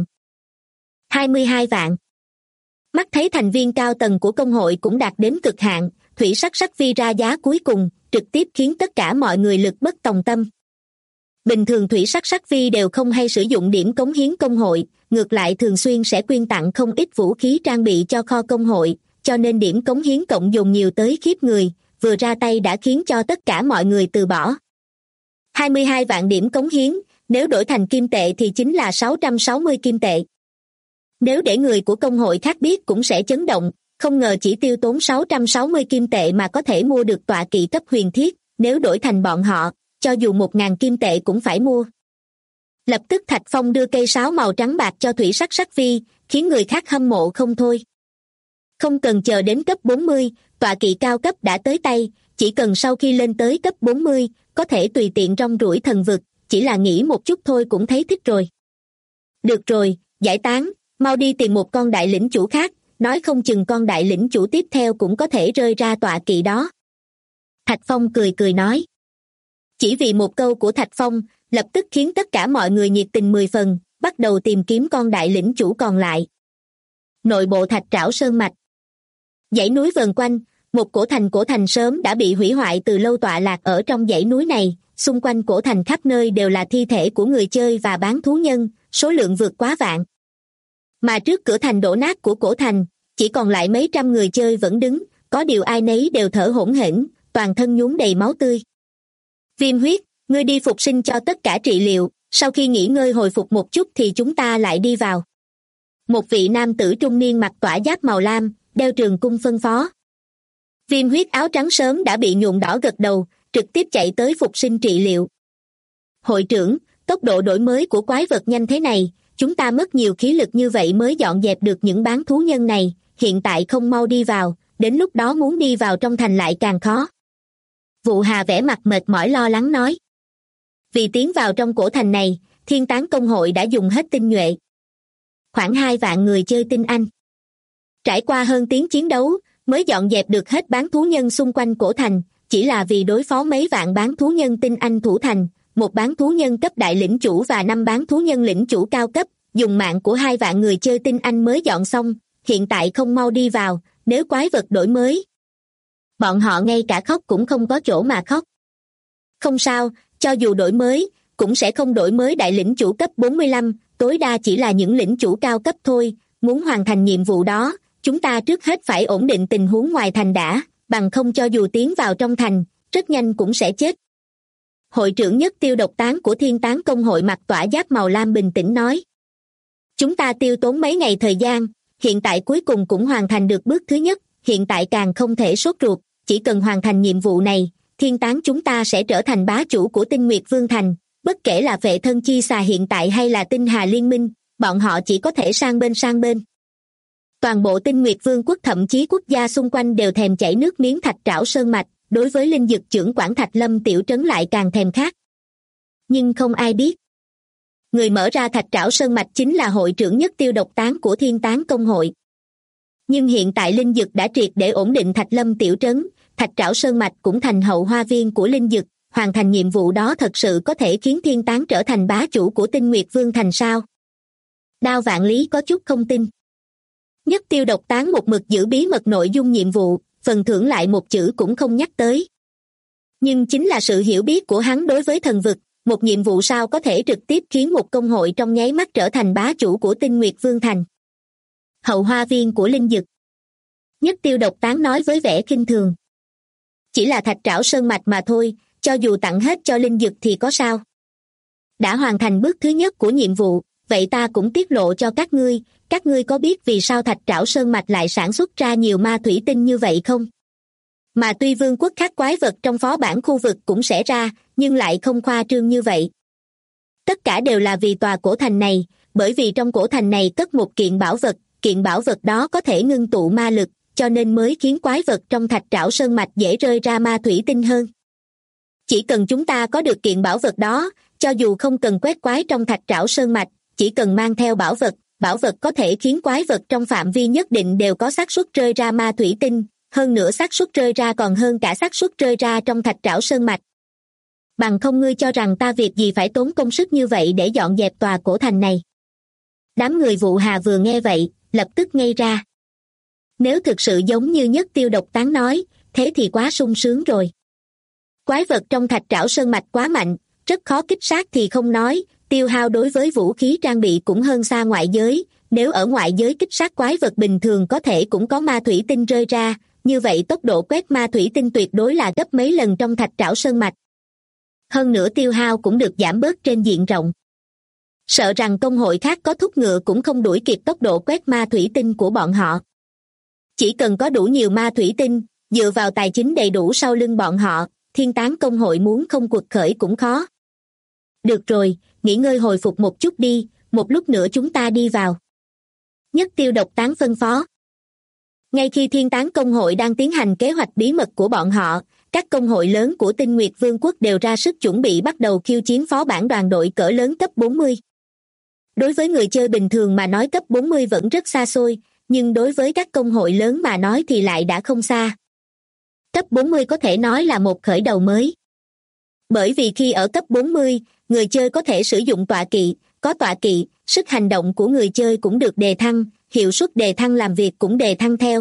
22 vạn. Mắt thấy thành viên cao tầng của công hội cũng đạt đến cực hạn, Thủy Sắc Sắc Vi ra giá cuối cùng, trực tiếp khiến tất cả mọi người lực bất tòng tâm. Bình thường Thủy Sắc Sắc Vi đều không hay sử dụng điểm cống hiến công hội, ngược lại thường xuyên sẽ quyên tặng không ít vũ khí trang bị cho kho công hội, cho nên điểm cống hiến cộng dồn nhiều tới khiếp người, vừa ra tay đã khiến cho tất cả mọi người từ bỏ. 22 vạn điểm cống hiến, nếu đổi thành kim tệ thì chính là 660 kim tệ. Nếu để người của công hội khác biết cũng sẽ chấn động, không ngờ chỉ tiêu tốn 660 kim tệ mà có thể mua được tọa kỵ cấp huyền thiết, nếu đổi thành bọn họ, cho dù 1.000 kim tệ cũng phải mua. Lập tức Thạch Phong đưa cây sáo màu trắng bạc cho Thủy Sắc Sắc Vi, khiến người khác hâm mộ không thôi. Không cần chờ đến cấp 40, tọa kỵ cao cấp đã tới tay, chỉ cần sau khi lên tới cấp 40, có thể tùy tiện rong ruổi thần vực, chỉ là nghĩ một chút thôi cũng thấy thích rồi. Được rồi, giải tán, mau đi tìm một con đại lĩnh chủ khác, nói không chừng con đại lĩnh chủ tiếp theo cũng có thể rơi ra tọa kỵ đó. Thạch Phong cười cười nói. Chỉ vì một câu của Thạch Phong, lập tức khiến tất cả mọi người nhiệt tình 10 phần, bắt đầu tìm kiếm con đại lĩnh chủ còn lại. Nội bộ Thạch Trảo Sơn Mạch. Dãy núi vần quanh, một cổ thành sớm đã bị hủy hoại từ lâu tọa lạc ở trong dãy núi này, xung quanh cổ thành khắp nơi đều là thi thể của người chơi và bán thú nhân, số lượng vượt quá vạn. Mà trước cửa thành đổ nát của cổ thành, chỉ còn lại mấy trăm người chơi vẫn đứng, có điều ai nấy đều thở hổn hển, toàn thân nhuốm đầy máu tươi. Viêm huyết, ngươi đi phục sinh cho tất cả trị liệu, sau khi nghỉ ngơi hồi phục một chút thì chúng ta lại đi vào. Một vị nam tử trung niên mặc tỏa giáp màu lam, đeo trường cung phân phó. Viêm huyết áo trắng sớm đã bị nhuộm đỏ gật đầu, trực tiếp chạy tới phục sinh trị liệu. Hội trưởng, tốc độ đổi mới của quái vật nhanh thế này, chúng ta mất nhiều khí lực như vậy mới dọn dẹp được những bán thú nhân này, hiện tại không mau đi vào, đến lúc đó muốn đi vào trong thành lại càng khó. Vụ Hà vẻ mặt mệt mỏi lo lắng nói. Vì tiến vào trong cổ thành này, Thiên Tán công hội đã dùng hết tinh nhuệ. Khoảng 2 vạn người chơi tinh anh. Trải qua hơn tiếng chiến đấu, mới dọn dẹp được hết bán thú nhân xung quanh cổ thành, chỉ là vì đối phó mấy vạn bán thú nhân tinh anh thủ thành, một bán thú nhân cấp đại lĩnh chủ và 5 bán thú nhân lĩnh chủ cao cấp, dùng mạng của 2 vạn người chơi tinh anh mới dọn xong, hiện tại không mau đi vào, nếu quái vật đổi mới. Bọn họ ngay cả khóc cũng không có chỗ mà khóc. Không sao, cho dù đổi mới, cũng sẽ không đổi mới đại lĩnh chủ cấp 45, tối đa chỉ là những lĩnh chủ cao cấp thôi. Muốn hoàn thành nhiệm vụ đó, chúng ta trước hết phải ổn định tình huống ngoài thành đã, bằng không cho dù tiến vào trong thành, rất nhanh cũng sẽ chết. Hội trưởng Nhất Tiêu Độc Tán của Thiên Tán Công hội mặc tỏa giáp màu lam bình tĩnh nói. Chúng ta tiêu tốn mấy ngày thời gian, hiện tại cuối cùng cũng hoàn thành được bước thứ nhất, hiện tại càng không thể sốt ruột, chỉ cần hoàn thành nhiệm vụ này, Thiên Tán chúng ta sẽ trở thành bá chủ của Tinh Nguyệt Vương Thành, bất kể là Phệ Thân Chi Xà hiện tại hay là Tinh Hà Liên Minh, bọn họ chỉ có thể sang bên. Toàn bộ Tinh Nguyệt Vương quốc thậm chí quốc gia xung quanh đều thèm chảy nước miếng Thạch Trảo Sơn Mạch, đối với linh dực trưởng quản Thạch Lâm tiểu trấn lại càng thèm khát. Nhưng không ai biết, người mở ra Thạch Trảo Sơn Mạch chính là hội trưởng Nhất Tiêu Độc Tán của Thiên Tán Công hội. Nhưng hiện tại linh dực đã triệt để ổn định Thạch Lâm tiểu trấn, Thạch Trảo Sơn Mạch cũng thành hậu hoa viên của linh dực, hoàn thành nhiệm vụ đó thật sự có thể khiến Thiên Tán trở thành bá chủ của Tinh Nguyệt Vương Thành sao? Đao Vạn Lý có chút không tin. Nhất Tiêu Độc Tán một mực giữ bí mật nội dung nhiệm vụ, phần thưởng lại một chữ cũng không nhắc tới. Nhưng chính là sự hiểu biết của hắn đối với thần vực, một nhiệm vụ sao có thể trực tiếp khiến một công hội trong nháy mắt trở thành bá chủ của Tinh Nguyệt Vương Thành. Hậu hoa viên của linh dực. Nhất Tiêu Độc Tán nói với vẻ khinh thường. Chỉ là Thạch Trảo Sơn Mạch mà thôi, cho dù tặng hết cho linh dực thì có sao? Đã hoàn thành bước thứ nhất của nhiệm vụ, vậy ta cũng tiết lộ cho các ngươi có biết vì sao Thạch Trảo Sơn Mạch lại sản xuất ra nhiều ma thủy tinh như vậy không? Mà tuy vương quốc khác quái vật trong phó bản khu vực cũng sẽ ra, nhưng lại không khoa trương như vậy. Tất cả đều là vì tòa cổ thành này, bởi vì trong cổ thành này cất một kiện bảo vật đó có thể ngưng tụ ma lực, cho nên mới khiến quái vật trong Thạch Trảo Sơn Mạch dễ rơi ra ma thủy tinh hơn. Chỉ cần chúng ta có được kiện bảo vật đó, cho dù không cần quét quái trong Thạch Trảo Sơn Mạch, chỉ cần mang theo bảo vật có thể khiến quái vật trong phạm vi nhất định đều có xác suất rơi ra ma thủy tinh, hơn nữa xác suất rơi ra còn hơn cả xác suất rơi ra trong Thạch Trảo Sơn Mạch. Bằng không ngươi cho rằng ta việc gì phải tốn công sức như vậy để dọn dẹp tòa cổ thành này? Đám người Vụ Hà vừa nghe vậy, lập tức ngây ra. Nếu thực sự giống như Nhất Tiêu Độc Tán nói, thế thì quá sung sướng rồi. Quái vật trong Thạch Trảo Sơn Mạch quá mạnh, rất khó kích sát thì không nói, tiêu hao đối với vũ khí trang bị cũng hơn xa ngoại giới, nếu ở ngoại giới kích sát quái vật bình thường có thể cũng có ma thủy tinh rơi ra, như vậy tốc độ quét ma thủy tinh tuyệt đối là gấp mấy lần trong Thạch Trảo Sơn Mạch. Hơn nữa tiêu hao cũng được giảm bớt trên diện rộng. Sợ rằng công hội khác có thúc ngựa cũng không đuổi kịp tốc độ quét ma thủy tinh của bọn họ. Chỉ cần có đủ nhiều ma thủy tinh, dựa vào tài chính đầy đủ sau lưng bọn họ, Thiên Tán Công hội muốn không quật khởi cũng khó. Được rồi, nghỉ ngơi hồi phục một chút đi, một lúc nữa chúng ta đi vào. Nhất Tiêu Độc Tán phân phó. Ngay khi Thiên Tán Công hội đang tiến hành kế hoạch bí mật của bọn họ, các công hội lớn của Tinh Nguyệt Vương quốc đều ra sức chuẩn bị bắt đầu khiêu chiến phó bản đoàn đội cỡ lớn cấp 40. Đối với người chơi bình thường mà nói cấp 40 vẫn rất xa xôi, nhưng đối với các công hội lớn mà nói thì lại đã không xa. Cấp 40 có thể nói là một khởi đầu mới. Bởi vì khi ở cấp 40, người chơi có thể sử dụng tọa kỵ, có tọa kỵ, sức hành động của người chơi cũng được đề thăng, hiệu suất đề thăng làm việc cũng đề thăng theo.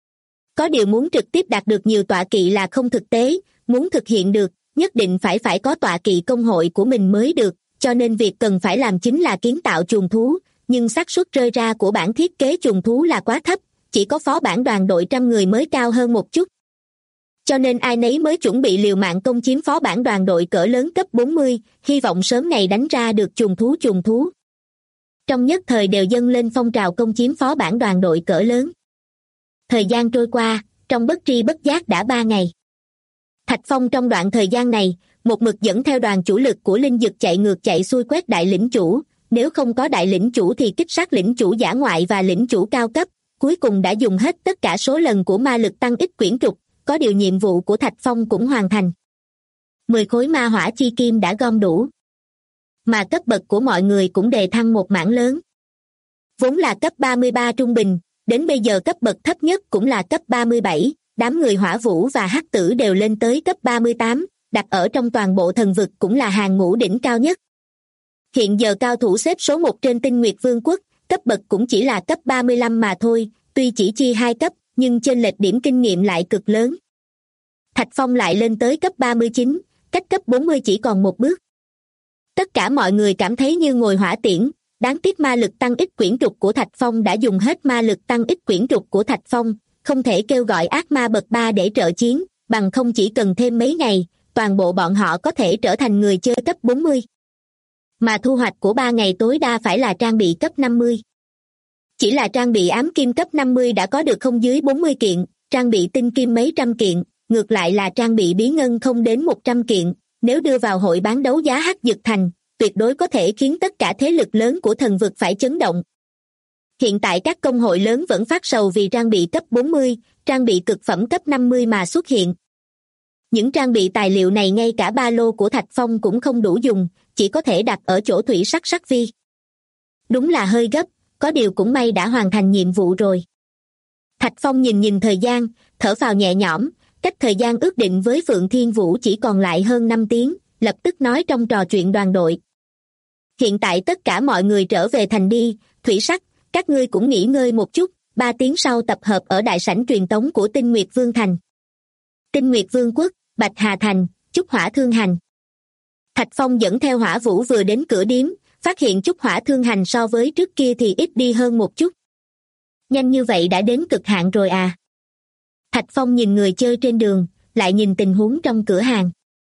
Có điều muốn trực tiếp đạt được nhiều tọa kỵ là không thực tế, muốn thực hiện được, nhất định phải có tọa kỵ công hội của mình mới được, cho nên việc cần phải làm chính là kiến tạo chuồng thú, nhưng xác suất rơi ra của bản thiết kế chuồng thú là quá thấp, chỉ có phó bản đoàn đội 100 người mới cao hơn một chút. Cho nên ai nấy mới chuẩn bị liều mạng công chiếm phó bản đoàn đội cỡ lớn cấp 40, hy vọng sớm ngày đánh ra được chuồng thú. Trong nhất thời đều dâng lên phong trào công chiếm phó bản đoàn đội cỡ lớn. Thời gian trôi qua, trong bất tri bất giác đã 3 ngày. Thạch Phong trong đoạn thời gian này, một mực dẫn theo đoàn chủ lực của linh dực chạy ngược chạy xuôi quét đại lĩnh chủ, nếu không có đại lĩnh chủ thì kích sát lĩnh chủ dã ngoại và lĩnh chủ cao cấp, cuối cùng đã dùng hết tất cả số lần của ma lực tăng ít quyển trục, có điều nhiệm vụ của Thạch Phong cũng hoàn thành. 10 khối ma hỏa chi kim đã gom đủ. Mà cấp bậc của mọi người cũng đề thăng một mảng lớn. Vốn là cấp 33 trung bình, đến bây giờ cấp bậc thấp nhất cũng là cấp 37, đám người hỏa vũ và hắc tử đều lên tới cấp 38, đặt ở trong toàn bộ thần vực cũng là hàng ngũ đỉnh cao nhất. Hiện giờ cao thủ xếp số 1 trên Tinh Nguyệt Vương quốc, cấp bậc cũng chỉ là cấp 35 mà thôi, tuy chỉ chia 2 cấp, nhưng chênh lệch điểm kinh nghiệm lại cực lớn. Thạch Phong lại lên tới cấp 39, cách cấp 40 chỉ còn một bước. Tất cả mọi người cảm thấy như ngồi hỏa tiễn, đáng tiếc ma lực tăng ít quyển trục của Thạch Phong đã dùng hết ma lực tăng ít quyển trục của Thạch Phong, không thể kêu gọi ác ma bậc 3 để trợ chiến, bằng không chỉ cần thêm mấy ngày, toàn bộ bọn họ có thể trở thành người chơi cấp 40. Mà thu hoạch của 3 ngày tối đa phải là trang bị cấp 50. Chỉ là trang bị ám kim cấp 50 đã có được không dưới 40 kiện, trang bị tinh kim mấy trăm kiện, ngược lại là trang bị bí ngân không đến 100 kiện, nếu đưa vào hội bán đấu giá Hắc Dực Thành, tuyệt đối có thể khiến tất cả thế lực lớn của thần vực phải chấn động. Hiện tại các công hội lớn vẫn phát sầu vì trang bị cấp 40, trang bị cực phẩm cấp 50 mà xuất hiện. Những trang bị tài liệu này ngay cả ba lô của Thạch Phong cũng không đủ dùng, chỉ có thể đặt ở chỗ thủy sắc vi. Đúng là hơi gấp, có điều cũng may đã hoàn thành nhiệm vụ rồi. Thạch Phong nhìn thời gian, thở phào nhẹ nhõm, cách thời gian ước định với Phượng Thiên Vũ chỉ còn lại hơn 5 tiếng, lập tức nói trong trò chuyện đoàn đội. Hiện tại tất cả mọi người trở về thành đi, thủy sắc, các ngươi cũng nghỉ ngơi một chút, 3 tiếng sau tập hợp ở đại sảnh truyền tống của Tinh Nguyệt Vương Thành. Tinh Nguyệt Vương Quốc, Bạch Hà Thành, Chúc Hỏa Thương Hành. Thạch Phong dẫn theo Hỏa Vũ vừa đến cửa điếm, phát hiện Chúc Hỏa Thương Hành so với trước kia thì ít đi hơn một chút. Nhanh như vậy đã đến cực hạn rồi à? Thạch Phong nhìn người chơi trên đường, lại nhìn tình huống trong cửa hàng.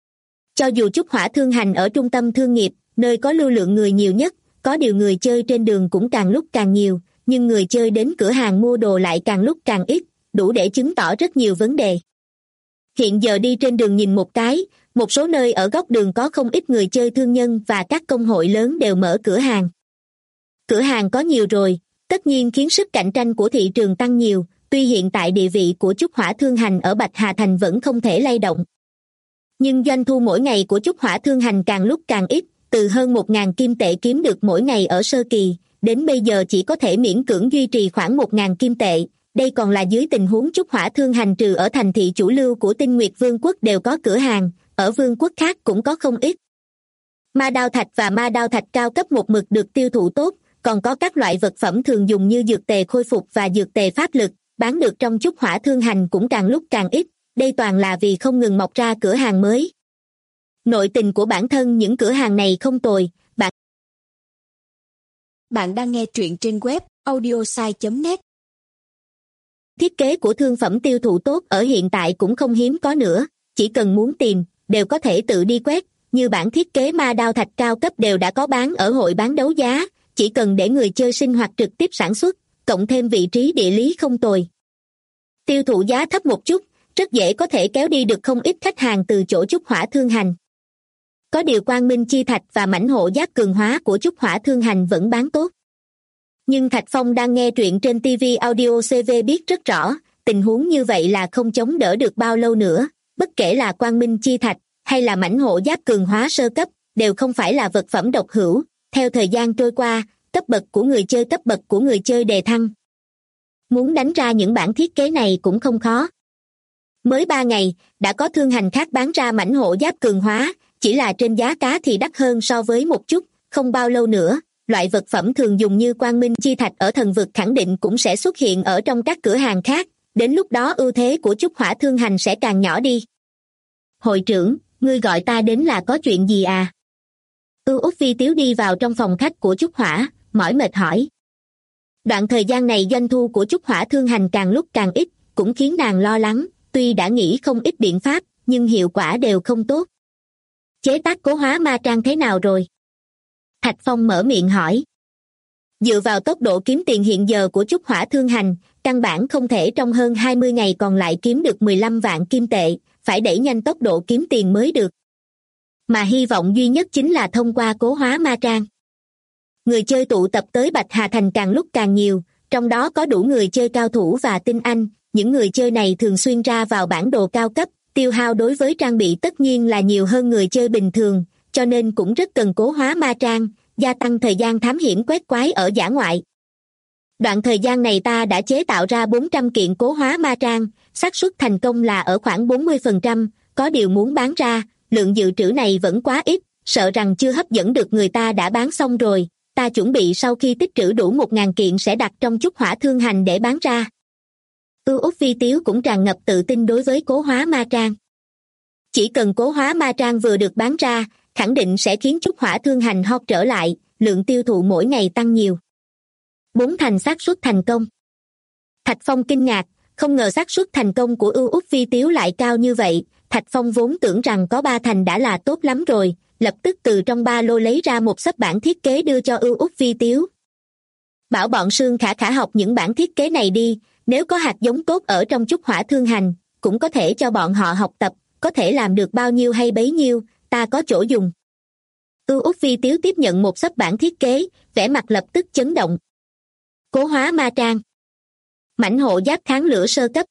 Cho dù Chúc Hỏa Thương Hành ở trung tâm thương nghiệp, nơi có lưu lượng người nhiều nhất, có điều người chơi trên đường cũng càng lúc càng nhiều, nhưng người chơi đến cửa hàng mua đồ lại càng lúc càng ít, đủ để chứng tỏ rất nhiều vấn đề. Hiện giờ đi trên đường nhìn một cái, một số nơi ở góc đường có không ít người chơi thương nhân và các công hội lớn đều mở cửa hàng. Cửa hàng có nhiều rồi, tất nhiên khiến sức cạnh tranh của thị trường tăng nhiều, tuy hiện tại địa vị của Chúc Hỏa Thương Hành ở Bạch Hà Thành vẫn không thể lay động. Nhưng doanh thu mỗi ngày của Chúc Hỏa Thương Hành càng lúc càng ít, từ hơn 1.000 kim tệ kiếm được mỗi ngày ở sơ kỳ, đến bây giờ chỉ có thể miễn cưỡng duy trì khoảng 1.000 kim tệ. Đây còn là dưới tình huống Chúc Hỏa Thương Hành trừ ở thành thị chủ lưu của Tinh Nguyệt Vương quốc đều có cửa hàng, ở vương quốc khác cũng có không ít. Ma đao thạch và ma đao thạch cao cấp một mực được tiêu thụ tốt, còn có các loại vật phẩm thường dùng như dược tề khôi phục và dược tề pháp lực, bán được trong Chúc Hỏa Thương Hành cũng càng lúc càng ít, đây toàn là vì không ngừng mọc ra cửa hàng mới. Nội tình của bản thân những cửa hàng này không tồi, Bạn đang nghe truyện trên web audiosai.net. Thiết kế của thương phẩm tiêu thụ tốt ở hiện tại cũng không hiếm có nữa, chỉ cần muốn tìm, đều có thể tự đi quét, như bản thiết kế ma đao thạch cao cấp đều đã có bán ở hội bán đấu giá, chỉ cần để người chơi sinh hoạt trực tiếp sản xuất, cộng thêm vị trí địa lý không tồi. Tiêu thụ giá thấp một chút, rất dễ có thể kéo đi được không ít khách hàng từ chỗ Chúc Hỏa Thương Hành. Có điều Quang Minh Chi Thạch và mảnh hộ giáp cường hóa của Chúc Hỏa Thương Hành vẫn bán tốt. Nhưng Thạch Phong đang nghe truyện trên TV Audio CV biết rất rõ, tình huống như vậy là không chống đỡ được bao lâu nữa, bất kể là Quang Minh Chi Thạch hay là mảnh hộ giáp cường hóa sơ cấp, đều không phải là vật phẩm độc hữu, theo thời gian trôi qua, cấp bậc của người chơi đề thăng. Muốn đánh ra những bản thiết kế này cũng không khó. Mới 3 ngày, đã có thương hành khác bán ra mảnh hộ giáp cường hóa, chỉ là trên giá cá thì đắt hơn so với một chút, không bao lâu nữa, loại vật phẩm thường dùng như Quang Minh Chi Thạch ở thần vực khẳng định cũng sẽ xuất hiện ở trong các cửa hàng khác, đến lúc đó ưu thế của Chúc Hỏa Thương Hành sẽ càng nhỏ đi. Hội trưởng, ngươi gọi ta đến là có chuyện gì à? Út Vi Tiếu đi vào trong phòng khách của Chúc Hỏa, mỏi mệt hỏi. Đoạn thời gian này doanh thu của Chúc Hỏa Thương Hành càng lúc càng ít, cũng khiến nàng lo lắng, tuy đã nghĩ không ít biện pháp, nhưng hiệu quả đều không tốt. Chế tác cố hóa ma trang thế nào rồi? Thạch Phong mở miệng hỏi. Dựa vào tốc độ kiếm tiền hiện giờ của Chúc Hỏa Thương Hành, căn bản không thể trong hơn 20 ngày còn lại kiếm được 15 vạn kim tệ, phải đẩy nhanh tốc độ kiếm tiền mới được. Mà hy vọng duy nhất chính là thông qua cố hóa ma trang. Người chơi tụ tập tới Bạch Hà Thành càng lúc càng nhiều, trong đó có đủ người chơi cao thủ và tinh anh, những người chơi này thường xuyên ra vào bản đồ cao cấp, tiêu hao đối với trang bị tất nhiên là nhiều hơn người chơi bình thường, cho nên cũng rất cần cố hóa ma trang, gia tăng thời gian thám hiểm quét quái ở dã ngoại. Đoạn thời gian này ta đã chế tạo ra 400 kiện cố hóa ma trang, xác suất thành công là ở khoảng 40%, có điều muốn bán ra, lượng dự trữ này vẫn quá ít, sợ rằng chưa hấp dẫn được người ta đã bán xong rồi, ta chuẩn bị sau khi tích trữ đủ 1.000 kiện sẽ đặt trong Chúc Hỏa Thương Hành để bán ra. Út Vi Tiếu cũng tràn ngập tự tin đối với cố hóa ma trang. Chỉ cần cố hóa ma trang vừa được bán ra, khẳng định sẽ khiến trúc hỏa thương hành hot trở lại, lượng tiêu thụ mỗi ngày tăng nhiều. 4 thành xác suất thành công. Thạch Phong kinh ngạc, không ngờ xác suất thành công của Ưu Úc Vi Tiếu lại cao như vậy. Thạch Phong vốn tưởng rằng có 3 thành đã là tốt lắm rồi, lập tức từ trong ba lô lấy ra một xấp bản thiết kế đưa cho Ưu Úc Vi Tiếu. Bảo bọn Sương Khả Khả học những bản thiết kế này đi, nếu có hạt giống tốt ở trong trúc hỏa thương hành, cũng có thể cho bọn họ học tập, có thể làm được bao nhiêu hay bấy nhiêu, ta có chỗ dùng. Ưu Úc Vi Tiếu tiếp nhận một xấp bản thiết kế, vẻ mặt lập tức chấn động. Cố hóa ma trang. Mãnh hộ giáp kháng lửa sơ cấp.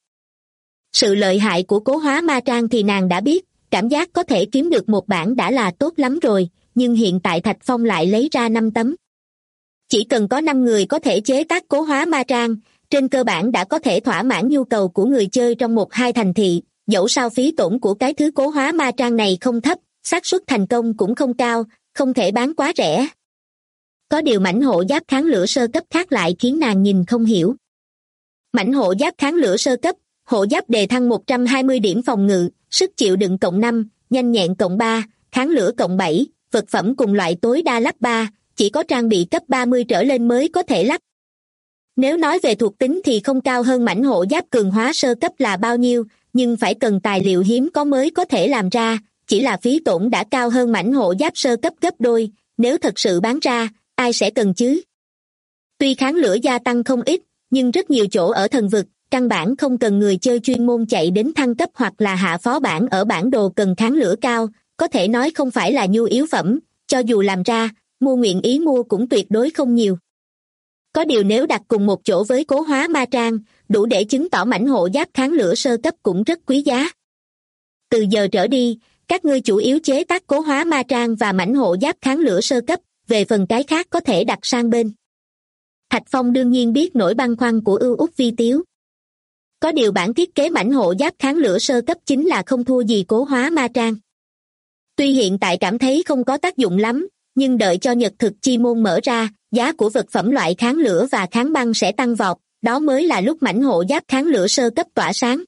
Sự lợi hại của cố hóa ma trang thì nàng đã biết, cảm giác có thể kiếm được một bản đã là tốt lắm rồi, nhưng hiện tại Thạch Phong lại lấy ra 5 tấm. Chỉ cần có 5 người có thể chế tác cố hóa ma trang, trên cơ bản đã có thể thỏa mãn nhu cầu của người chơi trong 1-2 thành thị, dẫu sao phí tổn của cái thứ cố hóa ma trang này không thấp, xác suất thành công cũng không cao, không thể bán quá rẻ. Có điều mãnh hộ giáp kháng lửa sơ cấp khác lại khiến nàng nhìn không hiểu. Mãnh hộ giáp kháng lửa sơ cấp, hộ giáp đề thăng 120 điểm phòng ngự, sức chịu đựng cộng 5, nhanh nhẹn cộng 3, kháng lửa cộng 7, vật phẩm cùng loại tối đa lắp 3, chỉ có trang bị cấp 30 trở lên mới có thể lắp. Nếu nói về thuộc tính thì không cao hơn mãnh hộ giáp cường hóa sơ cấp là bao nhiêu, nhưng phải cần tài liệu hiếm có mới có thể làm ra, chỉ là phí tổn đã cao hơn mãnh hộ giáp sơ cấp gấp đôi, nếu thật sự bán ra, ai sẽ cần chứ? Tuy kháng lửa gia tăng không ít, nhưng rất nhiều chỗ ở thần vực, căn bản không cần người chơi chuyên môn chạy đến thăng cấp hoặc là hạ phó bản ở bản đồ cần kháng lửa cao, có thể nói không phải là nhu yếu phẩm, cho dù làm ra, mua nguyện ý mua cũng tuyệt đối không nhiều. Có điều nếu đặt cùng một chỗ với cố hóa ma trang, đủ để chứng tỏ mãnh hộ giáp kháng lửa sơ cấp cũng rất quý giá. Từ giờ trở đi, các ngươi chủ yếu chế tác cố hóa ma trang và mãnh hộ giáp kháng lửa sơ cấp, về phần cái khác có thể đặt sang bên. Thạch Phong đương nhiên biết nỗi băn khoăn của Ưu Úc Vi Tiếu. Có điều bản thiết kế mãnh hộ giáp kháng lửa sơ cấp chính là không thua gì cố hóa ma trang. Tuy hiện tại cảm thấy không có tác dụng lắm, nhưng đợi cho nhật thực chi môn mở ra, giá của vật phẩm loại kháng lửa và kháng băng sẽ tăng vọt, đó mới là lúc mãnh hộ giáp kháng lửa sơ cấp tỏa sáng.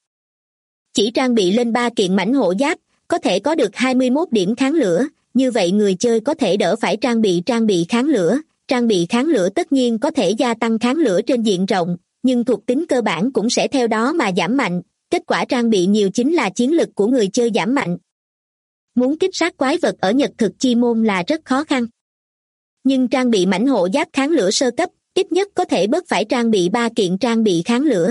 Chỉ trang bị lên 3 kiện mãnh hộ giáp, có thể có được 21 điểm kháng lửa, như vậy người chơi có thể đỡ phải trang bị kháng lửa. Trang bị kháng lửa tất nhiên có thể gia tăng kháng lửa trên diện rộng, nhưng thuộc tính cơ bản cũng sẽ theo đó mà giảm mạnh, kết quả trang bị nhiều chính là chiến lực của người chơi giảm mạnh. Muốn kích sát quái vật ở nhật thực chi môn là rất khó khăn. Nhưng trang bị mãnh hộ giáp kháng lửa sơ cấp, ít nhất có thể bớt phải trang bị 3 kiện trang bị kháng lửa.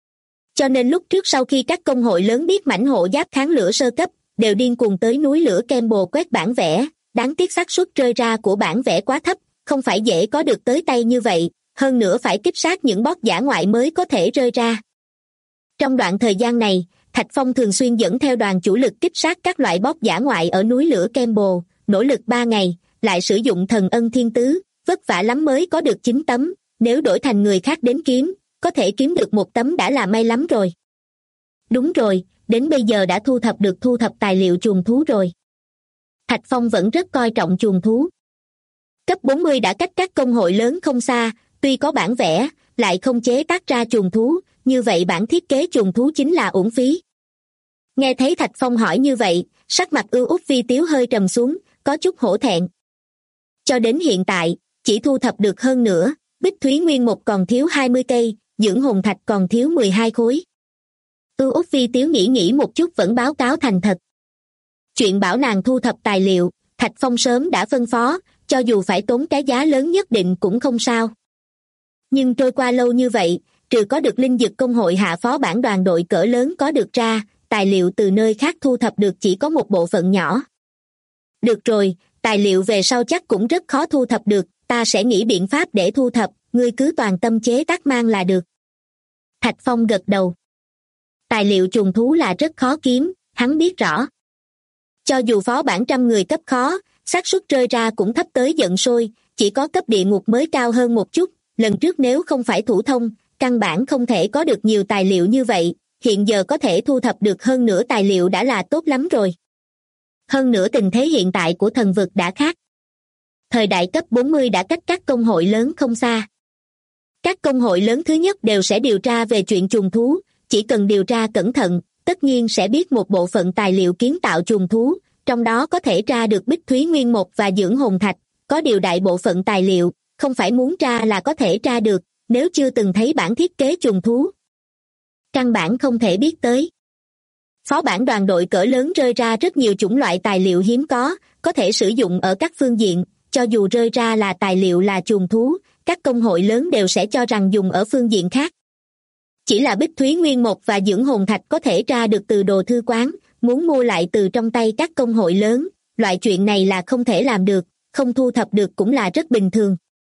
Cho nên lúc trước sau khi các công hội lớn biết mãnh hộ giáp kháng lửa sơ cấp, đều điên cuồng tới núi lửa Kembo quét bản vẽ, đáng tiếc xác suất rơi ra của bản vẽ quá thấp, không phải dễ có được tới tay như vậy, hơn nữa phải kích sát những boss dã ngoại mới có thể rơi ra. Trong đoạn thời gian này, Thạch Phong thường xuyên dẫn theo đoàn chủ lực kích sát các loại boss dã ngoại ở núi lửa Kembo, nỗ lực 3 ngày, lại sử dụng thần ân thiên tứ, vất vả lắm mới có được 9 tấm, nếu đổi thành người khác đến kiếm, có thể kiếm được 1 tấm đã là may lắm rồi. Đúng rồi, đến bây giờ đã thu thập tài liệu chuồng thú rồi. Thạch Phong vẫn rất coi trọng chuồng thú. Cấp 40 đã cách các công hội lớn không xa, tuy có bản vẽ, lại không chế tác ra chuồng thú, như vậy bản thiết kế chuồng thú chính là uổng phí. Nghe thấy Thạch Phong hỏi như vậy, sắc mặt Ưu Úc Vi Tiếu hơi trầm xuống, có chút hổ thẹn. Cho đến hiện tại, chỉ thu thập được hơn nữa, Bích Thúy Nguyên một còn thiếu 20 cây, dưỡng hồn thạch còn thiếu 12 khối. Ưu Úc Vi Tiếu nghĩ một chút vẫn báo cáo thành thật. Chuyện bảo nàng thu thập tài liệu, Thạch Phong sớm đã phân phó, cho dù phải tốn cái giá lớn nhất định cũng không sao. Nhưng trôi qua lâu như vậy, trừ có được linh dực công hội hạ phó bản đoàn đội cỡ lớn có được ra, tài liệu từ nơi khác thu thập được chỉ có một bộ phận nhỏ. Được rồi, tài liệu về sau chắc cũng rất khó thu thập được, ta sẽ nghĩ biện pháp để thu thập, ngươi cứ toàn tâm chế tác mang là được. Thạch Phong gật đầu. Tài liệu trùng thú là rất khó kiếm, hắn biết rõ. Cho dù phó bản 100 người cấp khó, xác suất rơi ra cũng thấp tới giận sôi, chỉ có cấp địa ngục mới cao hơn một chút, lần trước nếu không phải thủ thông, căn bản không thể có được nhiều tài liệu như vậy, hiện giờ có thể thu thập được hơn nửa tài liệu đã là tốt lắm rồi. Hơn nữa tình thế hiện tại của thần vực đã khác. Thời đại cấp 40 đã cách các công hội lớn không xa. Các công hội lớn thứ nhất đều sẽ điều tra về chuyện trùng thú, chỉ cần điều tra cẩn thận, tất nhiên sẽ biết một bộ phận tài liệu kiến tạo trùng thú, trong đó có thể tra được bích thúy nguyên một và dưỡng hồn thạch, có điều đại bộ phận tài liệu, không phải muốn tra là có thể tra được, nếu chưa từng thấy bản thiết kế trùng thú. Căn bản không thể biết tới. Phó bản đoàn đội cỡ lớn rơi ra rất nhiều chủng loại tài liệu hiếm có thể sử dụng ở các phương diện, cho dù rơi ra là tài liệu là trùng thú, các công hội lớn đều sẽ cho rằng dùng ở phương diện khác. Chỉ là bích thúy nguyên một và dưỡng hồn thạch có thể ra được từ đồ thư quán, muốn mua lại từ trong tay các công hội lớn, loại chuyện này là không thể làm được, không thu thập được cũng là rất bình thường.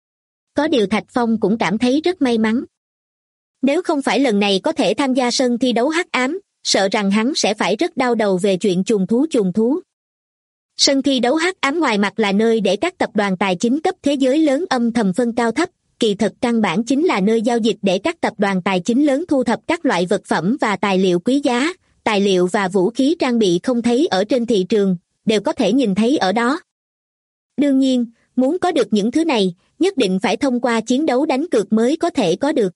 Có điều Thạch Phong cũng cảm thấy rất may mắn. Nếu không phải lần này có thể tham gia sân thi đấu hắc ám, sợ rằng hắn sẽ phải rất đau đầu về chuyện trùng thú. Sân thi đấu hắc ám ngoài mặt là nơi để các tập đoàn tài chính cấp thế giới lớn âm thầm phân cao thấp, kỳ thực căn bản chính là nơi giao dịch để các tập đoàn tài chính lớn thu thập các loại vật phẩm và tài liệu quý giá, tài liệu và vũ khí trang bị không thấy ở trên thị trường, đều có thể nhìn thấy ở đó. Đương nhiên, muốn có được những thứ này, nhất định phải thông qua chiến đấu đánh cược mới có thể có được.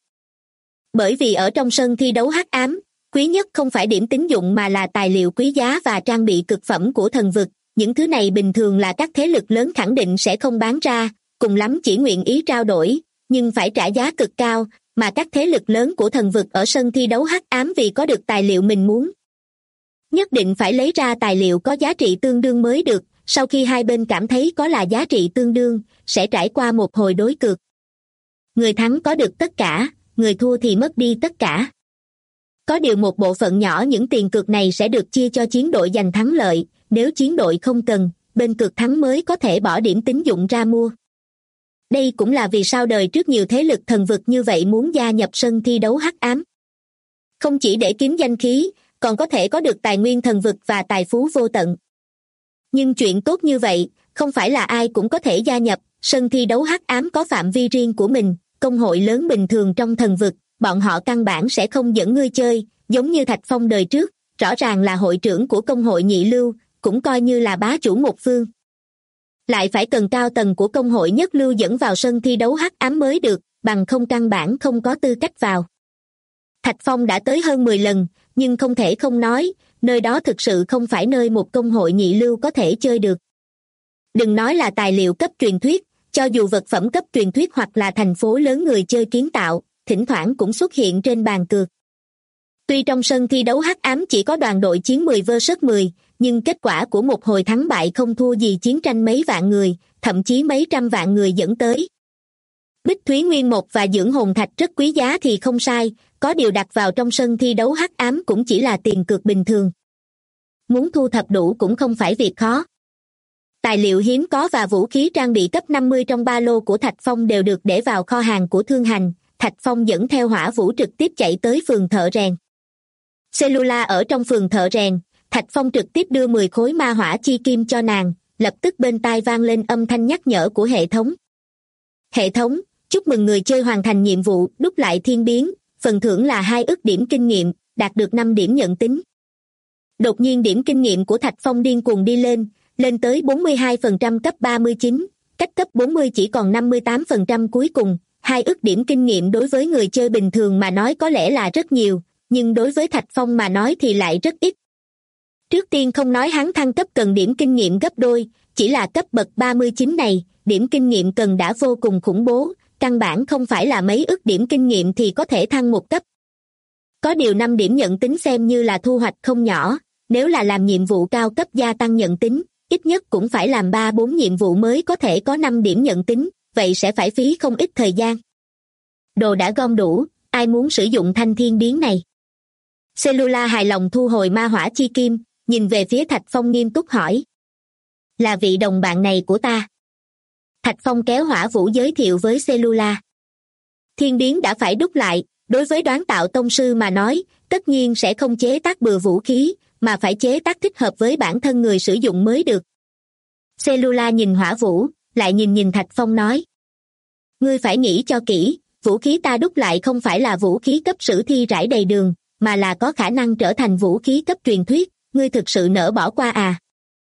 Bởi vì ở trong sân thi đấu hắc ám, quý nhất không phải điểm tín dụng mà là tài liệu quý giá và trang bị cực phẩm của thần vực, những thứ này bình thường là các thế lực lớn khẳng định sẽ không bán ra, cùng lắm chỉ nguyện ý trao đổi, nhưng phải trả giá cực cao, mà các thế lực lớn của thần vực ở sân thi đấu hắc ám vì có được tài liệu mình muốn. Nhất định phải lấy ra tài liệu có giá trị tương đương mới được, sau khi hai bên cảm thấy có là giá trị tương đương, sẽ trải qua một hồi đối cược. Người thắng có được tất cả, người thua thì mất đi tất cả. Có điều một bộ phận nhỏ những tiền cược này sẽ được chia cho chiến đội giành thắng lợi, nếu chiến đội không cần, bên cược thắng mới có thể bỏ điểm tín dụng ra mua. Đây cũng là vì sao đời trước nhiều thế lực thần vực như vậy muốn gia nhập sân thi đấu hắc ám. Không chỉ để kiếm danh khí, còn có thể có được tài nguyên thần vực và tài phú vô tận. Nhưng chuyện tốt như vậy, không phải là ai cũng có thể gia nhập, sân thi đấu hắc ám có phạm vi riêng của mình, công hội lớn bình thường trong thần vực, bọn họ căn bản sẽ không dẫn ngươi chơi, giống như Thạch Phong đời trước, rõ ràng là hội trưởng của công hội nhị lưu, cũng coi như là bá chủ một phương. Lại phải cần cao tầng của công hội nhất lưu dẫn vào sân thi đấu hắc ám mới được, bằng không căn bản không có tư cách vào. Thạch Phong đã tới hơn 10 lần, nhưng không thể không nói, nơi đó thực sự không phải nơi một công hội nhị lưu có thể chơi được. Đừng nói là tài liệu cấp truyền thuyết, cho dù vật phẩm cấp truyền thuyết hoặc là thành phố lớn người chơi kiến tạo, thỉnh thoảng cũng xuất hiện trên bàn cược. Tuy trong sân thi đấu hắc ám chỉ có đoàn đội chiến 10 vs 10, nhưng kết quả của một hồi thắng bại không thua gì chiến tranh mấy vạn người, thậm chí mấy trăm vạn người dẫn tới. Bích thúy nguyên một và dưỡng hồn thạch rất quý giá thì không sai, có điều đặt vào trong sân thi đấu hắc ám cũng chỉ là tiền cược bình thường. Muốn thu thập đủ cũng không phải việc khó. Tài liệu hiếm có và vũ khí trang bị cấp 50 trong ba lô của Thạch Phong đều được để vào kho hàng của Thương Hành, Thạch Phong dẫn theo Hỏa Vũ trực tiếp chạy tới phường thợ rèn. Cellular ở trong phường thợ rèn, Thạch Phong trực tiếp đưa 10 khối ma hỏa chi kim cho nàng, lập tức bên tai vang lên âm thanh nhắc nhở của hệ thống. Hệ thống, chúc mừng người chơi hoàn thành nhiệm vụ đúc lại thiên biến, phần thưởng là 2 ức điểm kinh nghiệm, đạt được 5 điểm nhận tính. Đột nhiên điểm kinh nghiệm của Thạch Phong điên cuồng đi lên tới 42% cấp 39, cách cấp 40 chỉ còn 58% cuối cùng. 2 ức điểm kinh nghiệm đối với người chơi bình thường mà nói có lẽ là rất nhiều, nhưng đối với Thạch Phong mà nói thì lại rất ít. Trước tiên không nói hắn thăng cấp cần điểm kinh nghiệm gấp đôi, chỉ là cấp bậc 39 này, điểm kinh nghiệm cần đã vô cùng khủng bố, căn bản không phải là mấy ức điểm kinh nghiệm thì có thể thăng một cấp. Có điều 5 điểm nhận tính xem như là thu hoạch không nhỏ, nếu là làm nhiệm vụ cao cấp gia tăng nhận tính, ít nhất cũng phải làm 3-4 nhiệm vụ mới có thể có 5 điểm nhận tính, vậy sẽ phải phí không ít thời gian. Đồ đã gom đủ, ai muốn sử dụng thanh thiên biến này? Cellular hài lòng thu hồi ma hỏa chi kim, nhìn về phía Thạch Phong nghiêm túc hỏi. Là vị đồng bạn này của ta. Thạch Phong kéo Hỏa Vũ giới thiệu với Cellular. Thiên biến đã phải đúc lại, đối với đoán tạo tông sư mà nói, tất nhiên sẽ không chế tác bừa vũ khí, mà phải chế tác thích hợp với bản thân người sử dụng mới được. Cellular nhìn Hỏa Vũ, lại nhìn Thạch Phong nói. Ngươi phải nghĩ cho kỹ, vũ khí ta đúc lại không phải là vũ khí cấp sử thi rải đầy đường, mà là có khả năng trở thành vũ khí cấp truyền thuyết, ngươi thực sự nỡ bỏ qua à?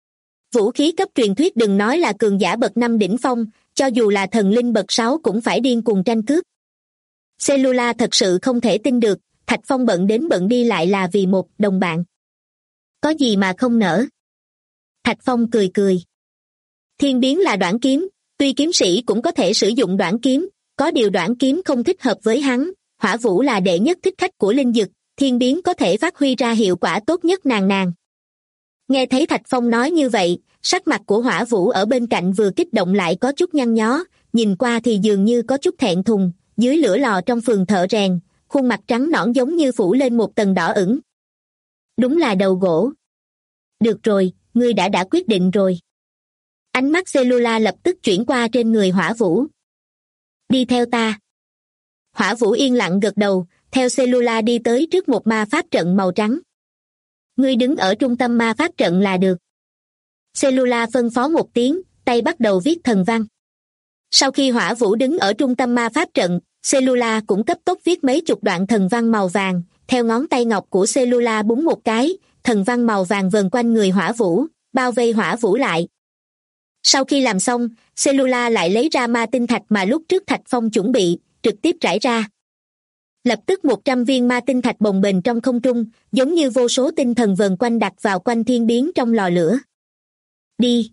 Vũ khí cấp truyền thuyết đừng nói là cường giả bậc 5 đỉnh phong, cho dù là thần linh bậc 6 cũng phải điên cuồng tranh cướp. Cellular thật sự không thể tin được, Thạch Phong bận đến bận đi lại là vì một đồng bạn. Có gì mà không nỡ? Thạch Phong cười cười. Thiên biến là đoản kiếm, tuy kiếm sĩ cũng có thể sử dụng đoản kiếm, có điều đoản kiếm không thích hợp với hắn. Hỏa Vũ là đệ nhất thích khách của linh dực, thiên biến có thể phát huy ra hiệu quả tốt nhất nàng. Nghe thấy Thạch Phong nói như vậy, sắc mặt của Hỏa Vũ ở bên cạnh vừa kích động lại có chút nhăn nhó, nhìn qua thì dường như có chút thẹn thùng, dưới lửa lò trong phường thợ rèn, khuôn mặt trắng nõn giống như phủ lên một tầng đỏ ửng. Đúng là đầu gỗ. Được rồi, ngươi đã quyết định rồi. Ánh mắt Cellula lập tức chuyển qua trên người Hỏa Vũ. Đi theo ta. Hỏa Vũ yên lặng gật đầu, theo Cellula đi tới trước một ma pháp trận màu trắng. Ngươi đứng ở trung tâm ma pháp trận là được. Cellula phân phó một tiếng, tay bắt đầu viết thần văn. Sau khi Hỏa Vũ đứng ở trung tâm ma pháp trận, Cellula cũng cấp tốc viết mấy chục đoạn thần văn màu vàng, theo ngón tay ngọc của Cellula búng một cái, thần văn màu vàng vần quanh người Hỏa Vũ, bao vây Hỏa Vũ lại. Sau khi làm xong, Cellula lại lấy ra ma tinh thạch mà lúc trước Thạch Phong chuẩn bị, trực tiếp trải ra. Lập tức 100 viên ma tinh thạch bồng bềnh trong không trung, giống như vô số tinh thần vần quanh đặt vào quanh thiên biến trong lò lửa. Đi!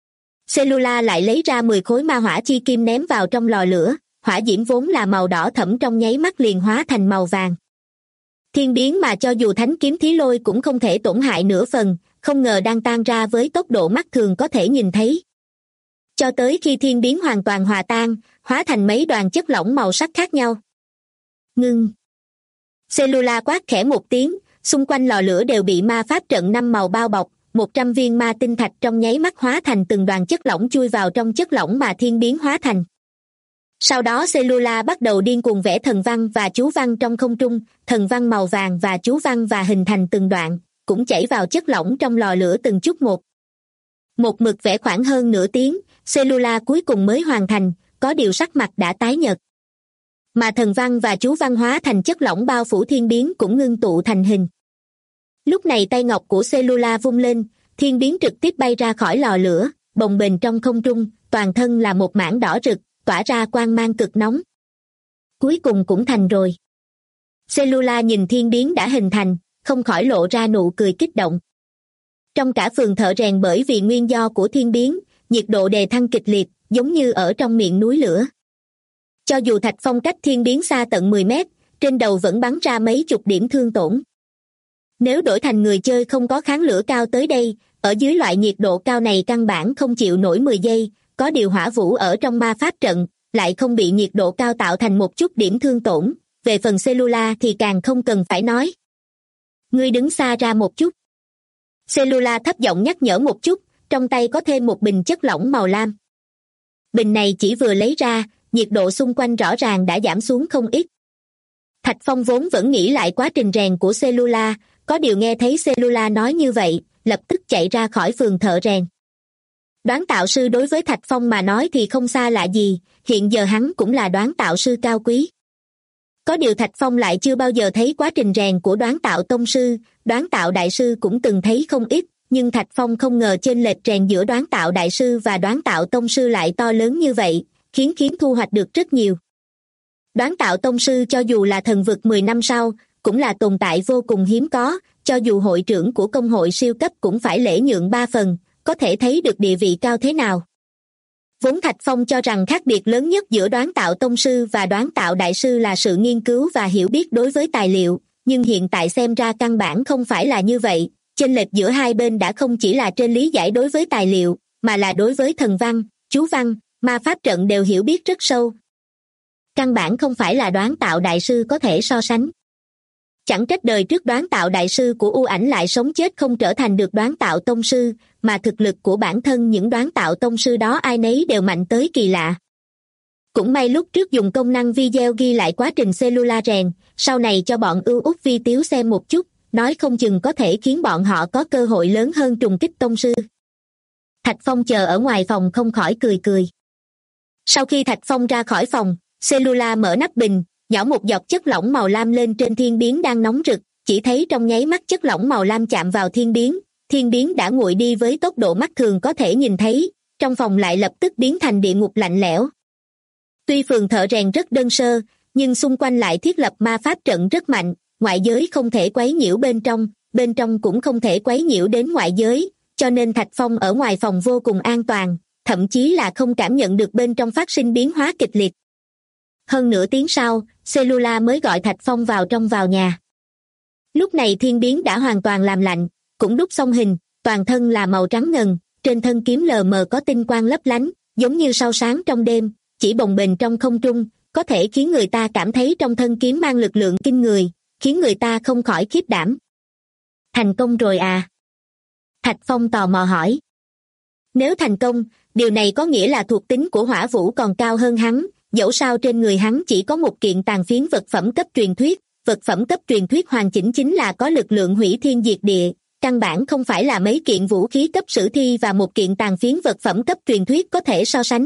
Cellula lại lấy ra 10 khối ma hỏa chi kim ném vào trong lò lửa, hỏa diễm vốn là màu đỏ thẫm trong nháy mắt liền hóa thành màu vàng. Thiên biến mà cho dù thánh kiếm thí lôi cũng không thể tổn hại nửa phần, không ngờ đang tan ra với tốc độ mắt thường có thể nhìn thấy. Cho tới khi thiên biến hoàn toàn hòa tan, hóa thành mấy đoàn chất lỏng màu sắc khác nhau. Ngưng! Cellula quát khẽ một tiếng, xung quanh lò lửa đều bị ma pháp trận 5 màu bao bọc, 100 viên ma tinh thạch trong nháy mắt hóa thành từng đoàn chất lỏng chui vào trong chất lỏng mà thiên biến hóa thành. Sau đó Cellula bắt đầu điên cuồng vẽ thần văn và chú văn trong không trung, thần văn màu vàng và chú văn và hình thành từng đoạn, cũng chảy vào chất lỏng trong lò lửa từng chút một. Một mực vẽ khoảng hơn nửa tiếng, Cellula cuối cùng mới hoàn thành, có điều sắc mặt đã tái nhợt. Mà thần văn và chú văn hóa thành chất lỏng bao phủ thiên biến cũng ngưng tụ thành hình. Lúc này tay ngọc của Cellula vung lên, thiên biến trực tiếp bay ra khỏi lò lửa, bồng bềnh trong không trung, toàn thân là một mảng đỏ rực, tỏa ra quang mang cực nóng. Cuối cùng cũng thành rồi. Cellula nhìn thiên biến đã hình thành, không khỏi lộ ra nụ cười kích động. Trong cả phường thợ rèn bởi vì nguyên do của thiên biến, nhiệt độ đề thăng kịch liệt, giống như ở trong miệng núi lửa. Cho dù Thạch Phong cách thiên biến xa tận 10 mét, trên đầu vẫn bắn ra mấy chục điểm thương tổn. Nếu đổi thành người chơi không có kháng lửa cao tới đây, ở dưới loại nhiệt độ cao này căn bản không chịu nổi 10 giây, có điều Hỏa Vũ ở trong ma pháp trận, lại không bị nhiệt độ cao tạo thành một chút điểm thương tổn, về phần Cellula thì càng không cần phải nói. Ngươi đứng xa ra một chút. Cellula thấp giọng nhắc nhở một chút, trong tay có thêm một bình chất lỏng màu lam. Bình này chỉ vừa lấy ra, nhiệt độ xung quanh rõ ràng đã giảm xuống không ít. Thạch Phong vốn vẫn nghĩ lại quá trình rèn của Cellula, có điều nghe thấy Cellula nói như vậy, lập tức chạy ra khỏi phường thợ rèn. Đoán tạo sư đối với Thạch Phong mà nói thì không xa lạ gì, hiện giờ hắn cũng là đoán tạo sư cao quý. Có điều Thạch Phong lại chưa bao giờ thấy quá trình rèn của đoán tạo tông sư, đoán tạo đại sư cũng từng thấy không ít, nhưng Thạch Phong không ngờ chênh lệch rèn giữa đoán tạo đại sư và đoán tạo tông sư lại to lớn như vậy, khiến thu hoạch được rất nhiều. Đoán tạo tông sư cho dù là thần vực 10 năm sau, cũng là tồn tại vô cùng hiếm có, cho dù hội trưởng của công hội siêu cấp cũng phải lễ nhượng 3 phần, có thể thấy được địa vị cao thế nào. Vốn Thạch Phong cho rằng khác biệt lớn nhất giữa đoán tạo tông sư và đoán tạo đại sư là sự nghiên cứu và hiểu biết đối với tài liệu, nhưng hiện tại xem ra căn bản không phải là như vậy, chênh lệch giữa hai bên đã không chỉ là trên lý giải đối với tài liệu, mà là đối với thần văn, chú văn, ma pháp trận đều hiểu biết rất sâu. Căn bản không phải là đoán tạo đại sư có thể so sánh. Chẳng trách đời trước đoán tạo đại sư của U Ảnh lại sống chết không trở thành được đoán tạo tông sư, mà thực lực của bản thân những đoán tạo tông sư đó ai nấy đều mạnh tới kỳ lạ. Cũng may lúc trước dùng công năng video ghi lại quá trình Cellula rèn, sau này cho bọn ưu út vi tiếu xem một chút, nói không chừng có thể khiến bọn họ có cơ hội lớn hơn trùng kích tông sư. Thạch Phong chờ ở ngoài phòng không khỏi cười cười. Sau khi Thạch Phong ra khỏi phòng, Cellula mở nắp bình, nhỏ một giọt chất lỏng màu lam lên trên thiên biến đang nóng rực, chỉ thấy trong nháy mắt chất lỏng màu lam chạm vào thiên biến đã nguội đi với tốc độ mắt thường có thể nhìn thấy, trong phòng lại lập tức biến thành địa ngục lạnh lẽo. Tuy phường thợ rèn rất đơn sơ, nhưng xung quanh lại thiết lập ma pháp trận rất mạnh, ngoại giới không thể quấy nhiễu bên trong cũng không thể quấy nhiễu đến ngoại giới, cho nên Thạch Phong ở ngoài phòng vô cùng an toàn, thậm chí là không cảm nhận được bên trong phát sinh biến hóa kịch liệt. Hơn nửa tiếng sau, Cellula mới gọi Thạch Phong vào nhà. Lúc này thiên biến đã hoàn toàn làm lạnh, cũng đúc xong hình, toàn thân là màu trắng ngần, trên thân kiếm lờ mờ có tinh quang lấp lánh, giống như sao sáng trong đêm, chỉ bồng bềnh trong không trung, có thể khiến người ta cảm thấy trong thân kiếm mang lực lượng kinh người, khiến người ta không khỏi khiếp đảm. Thành công rồi à? Thạch Phong tò mò hỏi. Nếu thành công, điều này có nghĩa là thuộc tính của Hỏa Vũ còn cao hơn hắn, dẫu sao trên người hắn chỉ có một kiện tàn phiến vật phẩm cấp truyền thuyết, vật phẩm cấp truyền thuyết hoàn chỉnh chính là có lực lượng hủy thiên diệt địa, căn bản không phải là mấy kiện vũ khí cấp sử thi và một kiện tàn phiến vật phẩm cấp truyền thuyết có thể so sánh.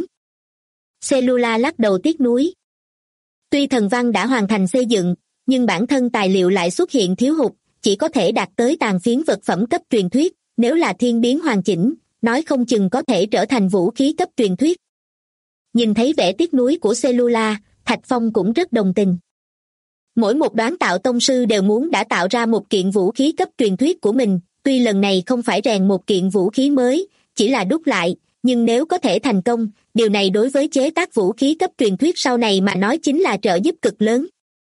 Cellula lắc đầu tiếc nuối. Tuy thần văn đã hoàn thành xây dựng, nhưng bản thân tài liệu lại xuất hiện thiếu hụt, chỉ có thể đạt tới tàn phiến vật phẩm cấp truyền thuyết, nếu là thiên biến hoàn chỉnh, nói không chừng có thể trở thành vũ khí cấp truyền thuyết. Nhìn thấy vẻ tiếc nuối của Cellula, Thạch Phong cũng rất đồng tình. Mỗi một đoán tạo tông sư đều muốn đã tạo ra một kiện vũ khí cấp truyền thuyết của mình, tuy lần này không phải rèn một kiện vũ khí mới, chỉ là đúc lại, nhưng nếu có thể thành công, điều này đối với chế tác vũ khí cấp truyền thuyết sau này mà nói chính là trợ giúp cực lớn.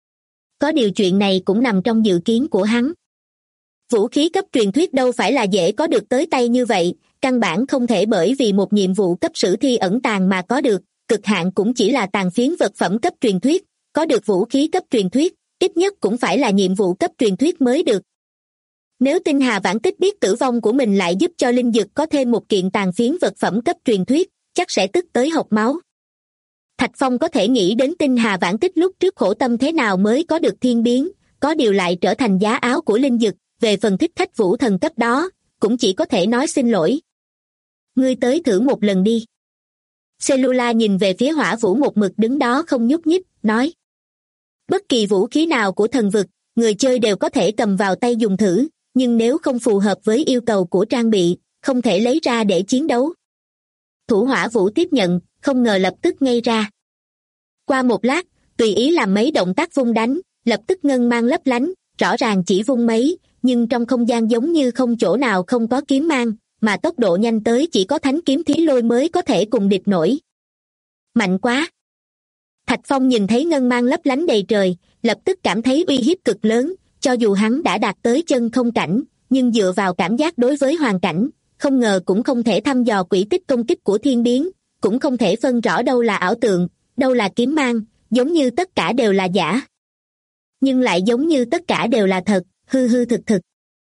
Có điều chuyện này cũng nằm trong dự kiến của hắn. Vũ khí cấp truyền thuyết đâu phải là dễ có được tới tay như vậy, căn bản không thể bởi vì một nhiệm vụ cấp sử thi ẩn tàng mà có được, cực hạn cũng chỉ là tàn phiến vật phẩm cấp truyền thuyết, có được vũ khí cấp truyền thuyết, ít nhất cũng phải là nhiệm vụ cấp truyền thuyết mới được. Nếu Tinh Hà Vãn Tích biết tử vong của mình lại giúp cho Linh Dực có thêm một kiện tàn phiến vật phẩm cấp truyền thuyết, chắc sẽ tức tới hộc máu. Thạch Phong có thể nghĩ đến Tinh Hà Vãn Tích lúc trước khổ tâm thế nào mới có được thiên biến, có điều lại trở thành giá áo của Linh Dực, về phần thích khách vũ thần cấp đó, cũng chỉ có thể nói xin lỗi. Ngươi tới thử một lần đi. Cellula nhìn về phía Hỏa Vũ một mực đứng đó không nhúc nhích, nói. Bất kỳ vũ khí nào của thần vực, người chơi đều có thể cầm vào tay dùng thử, nhưng nếu không phù hợp với yêu cầu của trang bị, không thể lấy ra để chiến đấu. Thủ Hỏa Vũ tiếp nhận, không ngờ lập tức ngây ra. Qua một lát, tùy ý làm mấy động tác vung đánh, lập tức ngân mang lấp lánh, rõ ràng chỉ vung mấy, nhưng trong không gian giống như không chỗ nào không có kiếm mang, mà tốc độ nhanh tới chỉ có thánh kiếm Thí Lôi mới có thể cùng địch nổi. Mạnh quá! Thạch Phong nhìn thấy ngân mang lấp lánh đầy trời, lập tức cảm thấy uy hiếp cực lớn, cho dù hắn đã đạt tới chân không cảnh, nhưng dựa vào cảm giác đối với hoàn cảnh, không ngờ cũng không thể thăm dò quỹ tích công kích của thiên biến, cũng không thể phân rõ đâu là ảo tượng, đâu là kiếm mang, giống như tất cả đều là giả. Nhưng lại giống như tất cả đều là thật, hư hư thực thực.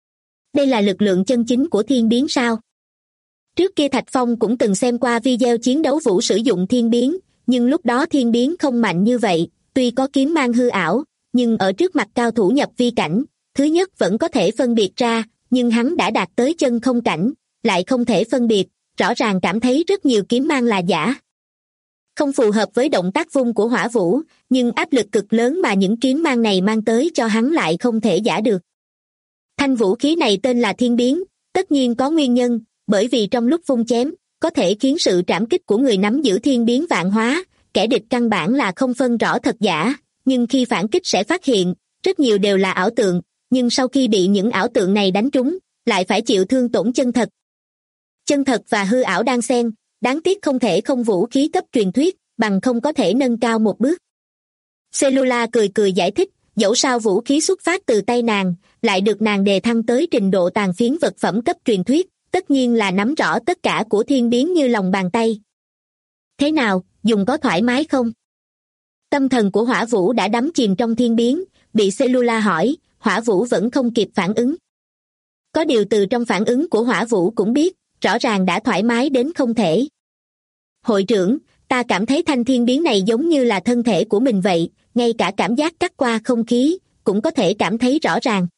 Đây là lực lượng chân chính của thiên biến sao? Trước kia Thạch Phong cũng từng xem qua video chiến đấu Vũ sử dụng thiên biến, nhưng lúc đó thiên biến không mạnh như vậy, tuy có kiếm mang hư ảo, nhưng ở trước mặt cao thủ nhập vi cảnh, thứ nhất vẫn có thể phân biệt ra, nhưng hắn đã đạt tới chân không cảnh, lại không thể phân biệt, rõ ràng cảm thấy rất nhiều kiếm mang là giả. Không phù hợp với động tác vung của Hỏa Vũ, nhưng áp lực cực lớn mà những kiếm mang này mang tới cho hắn lại không thể giả được. Thanh vũ khí này tên là thiên biến, tất nhiên có nguyên nhân, bởi vì trong lúc vung chém, có thể khiến sự trảm kích của người nắm giữ thiên biến vạn hóa, kẻ địch căn bản là không phân rõ thật giả, nhưng khi phản kích sẽ phát hiện, rất nhiều đều là ảo tượng, nhưng sau khi bị những ảo tượng này đánh trúng, lại phải chịu thương tổn chân thật. Chân thật và hư ảo đan xen, đáng tiếc không thể không vũ khí cấp truyền thuyết, bằng không có thể nâng cao một bước. Cellula cười cười giải thích, dẫu sao vũ khí xuất phát từ tay nàng, lại được nàng đề thăng tới trình độ tàn phiến vật phẩm cấp truyền thuyết, tất nhiên là nắm rõ tất cả của thiên biến như lòng bàn tay. Thế nào, dùng có thoải mái không? Tâm thần của Hỏa Vũ đã đắm chìm trong thiên biến, bị Cellula hỏi, Hỏa Vũ vẫn không kịp phản ứng. Có điều từ trong phản ứng của Hỏa Vũ cũng biết, rõ ràng đã thoải mái đến không thể. Hội trưởng, ta cảm thấy thanh thiên biến này giống như là thân thể của mình vậy, ngay cả cảm giác cắt qua không khí, cũng có thể cảm thấy rõ ràng.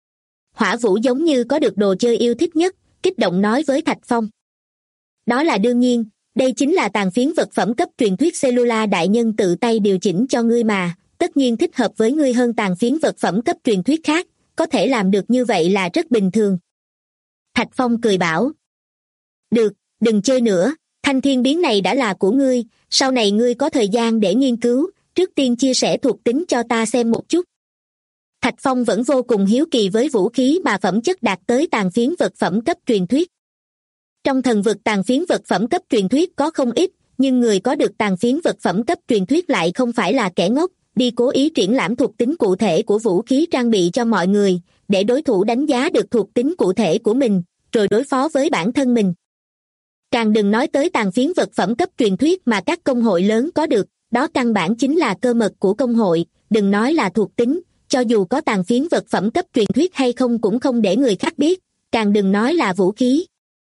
Hỏa Vũ giống như có được đồ chơi yêu thích nhất, kích động nói với Thạch Phong. Đó là đương nhiên, đây chính là tàn phiến vật phẩm cấp truyền thuyết Cellula đại nhân tự tay điều chỉnh cho ngươi mà, tất nhiên thích hợp với ngươi hơn tàn phiến vật phẩm cấp truyền thuyết khác, có thể làm được như vậy là rất bình thường. Thạch Phong cười bảo. Được, đừng chơi nữa, thanh thiên biến này đã là của ngươi, sau này ngươi có thời gian để nghiên cứu, trước tiên chia sẻ thuộc tính cho ta xem một chút. Thạch Phong vẫn vô cùng hiếu kỳ với vũ khí mà phẩm chất đạt tới tàn phiến vật phẩm cấp truyền thuyết. Trong thần vực tàn phiến vật phẩm cấp truyền thuyết có không ít, nhưng người có được tàn phiến vật phẩm cấp truyền thuyết lại không phải là kẻ ngốc, đi cố ý triển lãm thuộc tính cụ thể của vũ khí trang bị cho mọi người, để đối thủ đánh giá được thuộc tính cụ thể của mình, rồi đối phó với bản thân mình. Càng đừng nói tới tàn phiến vật phẩm cấp truyền thuyết mà các công hội lớn có được, đó căn bản chính là cơ mật của công hội, đừng nói là thuộc tính, cho dù có tàn phiến vật phẩm cấp truyền thuyết hay không cũng không để người khác biết, càng đừng nói là vũ khí.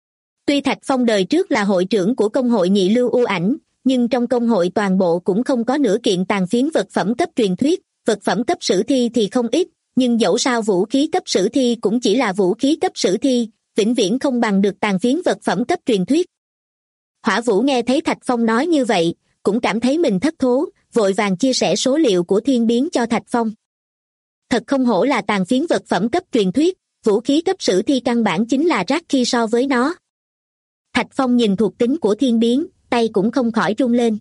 Tuy Thạch Phong đời trước là hội trưởng của công hội Nhị Lưu U Ảnh, nhưng trong công hội toàn bộ cũng không có nửa kiện tàn phiến vật phẩm cấp truyền thuyết, vật phẩm cấp sử thi thì không ít, nhưng dẫu sao vũ khí cấp sử thi cũng chỉ là vũ khí cấp sử thi, vĩnh viễn không bằng được tàn phiến vật phẩm cấp truyền thuyết. Hỏa Vũ nghe thấy Thạch Phong nói như vậy, cũng cảm thấy mình thất thố, vội vàng chia sẻ số liệu của thiên biến cho Thạch Phong. Thật không hổ là tàn phiến vật phẩm cấp truyền thuyết, vũ khí cấp sử thi căn bản chính là rác khi so với nó. Thạch Phong nhìn thuộc tính của thiên biến, tay cũng không khỏi run lên.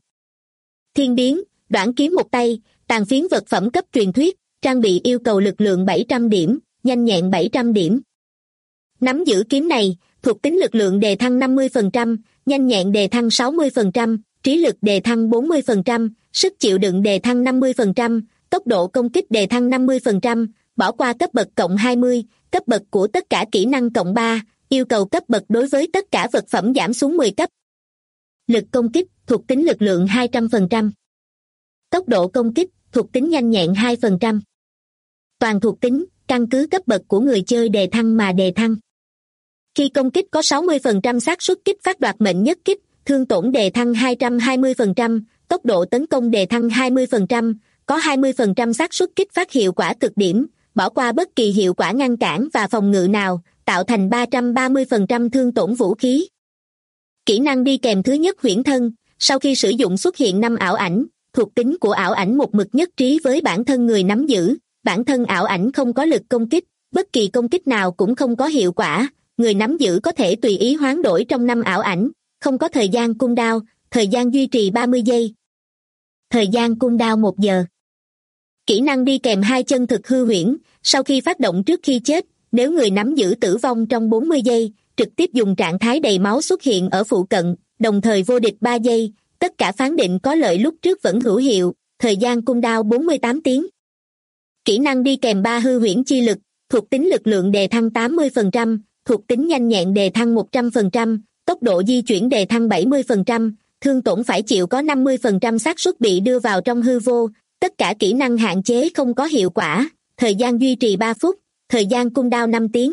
Thiên biến, đoản kiếm một tay, tàn phiến vật phẩm cấp truyền thuyết, trang bị yêu cầu lực lượng 700 điểm, nhanh nhẹn 700 điểm. Nắm giữ kiếm này, thuộc tính lực lượng đề thăng 50%, nhanh nhẹn đề thăng 60%, trí lực đề thăng 40%, sức chịu đựng đề thăng 50%, tốc độ công kích đề thăng 50%, bỏ qua cấp bậc cộng 20, cấp bậc của tất cả kỹ năng cộng 3, yêu cầu cấp bậc đối với tất cả vật phẩm giảm xuống 10 cấp. Lực công kích, thuộc tính lực lượng 200%. Tốc độ công kích, thuộc tính nhanh nhẹn 2%. Toàn thuộc tính, căn cứ cấp bậc của người chơi đề thăng mà đề thăng. Khi công kích có 60% xác suất kích phát đoạt mệnh nhất kích, thương tổn đề thăng 220%, tốc độ tấn công đề thăng 20%, có 20% xác suất kích phát hiệu quả cực điểm, bỏ qua bất kỳ hiệu quả ngăn cản và phòng ngự nào, tạo thành 330% thương tổn vũ khí. Kỹ năng đi kèm thứ nhất huyễn thân, sau khi sử dụng xuất hiện 5 ảo ảnh, thuộc tính của ảo ảnh một mực nhất trí với bản thân người nắm giữ, bản thân ảo ảnh không có lực công kích, bất kỳ công kích nào cũng không có hiệu quả, người nắm giữ có thể tùy ý hoán đổi trong 5 ảo ảnh, không có thời gian cooldown, thời gian duy trì 30 giây. Thời gian cooldown 1 giờ. Kỹ năng đi kèm hai chân thực hư huyễn, sau khi phát động trước khi chết, nếu người nắm giữ tử vong trong 40 giây, trực tiếp dùng trạng thái đầy máu xuất hiện ở phụ cận, đồng thời vô địch 3 giây, tất cả phán định có lợi lúc trước vẫn hữu hiệu, thời gian cooldown 48 tiếng. Kỹ năng đi kèm 3 hư huyễn chi lực, thuộc tính lực lượng đề thăng 80%, thuộc tính nhanh nhẹn đề thăng 100%, tốc độ di chuyển đề thăng 70%, thương tổn phải chịu có 50% xác suất bị đưa vào trong hư vô, tất cả kỹ năng hạn chế không có hiệu quả, thời gian duy trì 3 phút, thời gian cooldown 5 tiếng.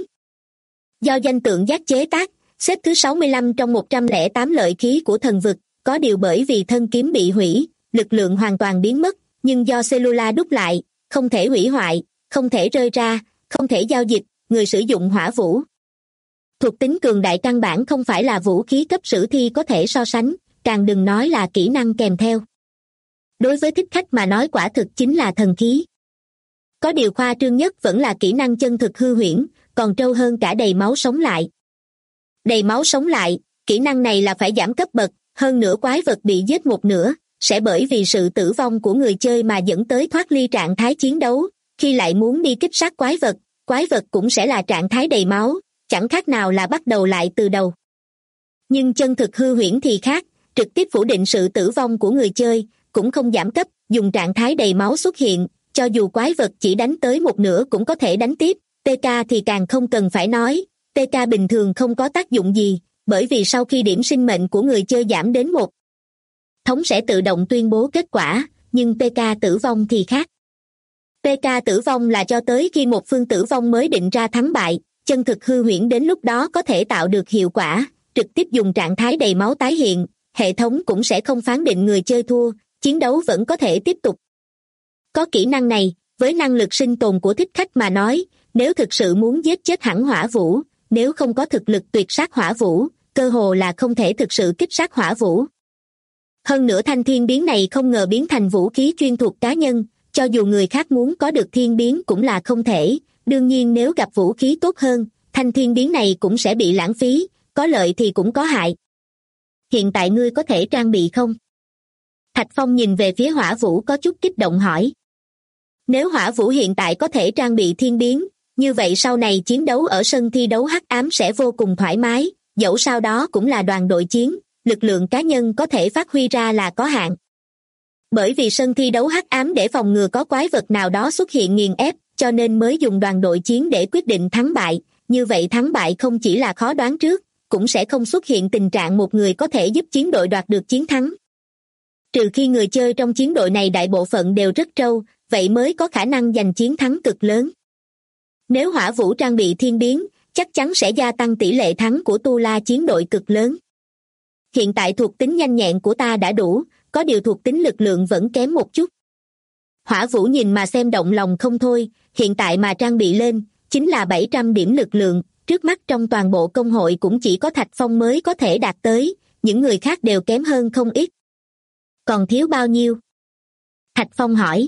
Do danh tượng giác chế tác, xếp thứ 65 trong 108 lợi khí của thần vực, có điều bởi vì thân kiếm bị hủy, lực lượng hoàn toàn biến mất, nhưng do cellular đúc lại, không thể hủy hoại, không thể rơi ra, không thể giao dịch, người sử dụng hỏa vũ. Thuộc tính cường đại căn bản không phải là vũ khí cấp sử thi có thể so sánh, càng đừng nói là kỹ năng kèm theo. Đối với thích khách mà nói quả thực chính là thần khí. Có điều khoa trương nhất vẫn là kỹ năng chân thực hư huyễn, còn trâu hơn cả đầy máu sống lại. Đầy máu sống lại, kỹ năng này là phải giảm cấp bậc, hơn nữa quái vật bị giết một nửa, sẽ bởi vì sự tử vong của người chơi mà dẫn tới thoát ly trạng thái chiến đấu, khi lại muốn đi kích sát quái vật cũng sẽ là trạng thái đầy máu, chẳng khác nào là bắt đầu lại từ đầu. Nhưng chân thực hư huyễn thì khác, trực tiếp phủ định sự tử vong của người chơi, cũng không giảm cấp, dùng trạng thái đầy máu xuất hiện, cho dù quái vật chỉ đánh tới một nửa cũng có thể đánh tiếp, TK thì càng không cần phải nói, TK bình thường không có tác dụng gì, bởi vì sau khi điểm sinh mệnh của người chơi giảm đến 1, thống sẽ tự động tuyên bố kết quả, nhưng TK tử vong thì khác. TK tử vong là cho tới khi một phương tử vong mới định ra thắng bại, chân thực hư huyễn đến lúc đó có thể tạo được hiệu quả, trực tiếp dùng trạng thái đầy máu tái hiện, hệ thống cũng sẽ không phán định người chơi thua, chiến đấu vẫn có thể tiếp tục. Có kỹ năng này, với năng lực sinh tồn của thích khách mà nói, nếu thực sự muốn giết chết hẳn hỏa vũ, nếu không có thực lực tuyệt sát hỏa vũ, cơ hồ là không thể thực sự kích sát hỏa vũ. Hơn nữa thanh thiên biến này không ngờ biến thành vũ khí chuyên thuộc cá nhân, cho dù người khác muốn có được thiên biến cũng là không thể, đương nhiên nếu gặp vũ khí tốt hơn, thanh thiên biến này cũng sẽ bị lãng phí, có lợi thì cũng có hại. Hiện tại ngươi có thể trang bị không? Thạch Phong nhìn về phía hỏa vũ có chút kích động hỏi. Nếu hỏa vũ hiện tại có thể trang bị thiên biến, như vậy sau này chiến đấu ở sân thi đấu hắc ám sẽ vô cùng thoải mái, dẫu sao đó cũng là đoàn đội chiến, lực lượng cá nhân có thể phát huy ra là có hạn. Bởi vì sân thi đấu hắc ám để phòng ngừa có quái vật nào đó xuất hiện nghiền ép, cho nên mới dùng đoàn đội chiến để quyết định thắng bại, như vậy thắng bại không chỉ là khó đoán trước, cũng sẽ không xuất hiện tình trạng một người có thể giúp chiến đội đoạt được chiến thắng. Trừ khi người chơi trong chiến đội này đại bộ phận đều rất trâu, vậy mới có khả năng giành chiến thắng cực lớn. Nếu hỏa vũ trang bị thiên biến, chắc chắn sẽ gia tăng tỷ lệ thắng của Tu La chiến đội cực lớn. Hiện tại thuộc tính nhanh nhẹn của ta đã đủ, có điều thuộc tính lực lượng vẫn kém một chút. Hỏa vũ nhìn mà xem động lòng không thôi, hiện tại mà trang bị lên, chính là 700 điểm lực lượng, trước mắt trong toàn bộ công hội cũng chỉ có Thạch Phong mới có thể đạt tới, những người khác đều kém hơn không ít. Còn thiếu bao nhiêu? Thạch Phong hỏi.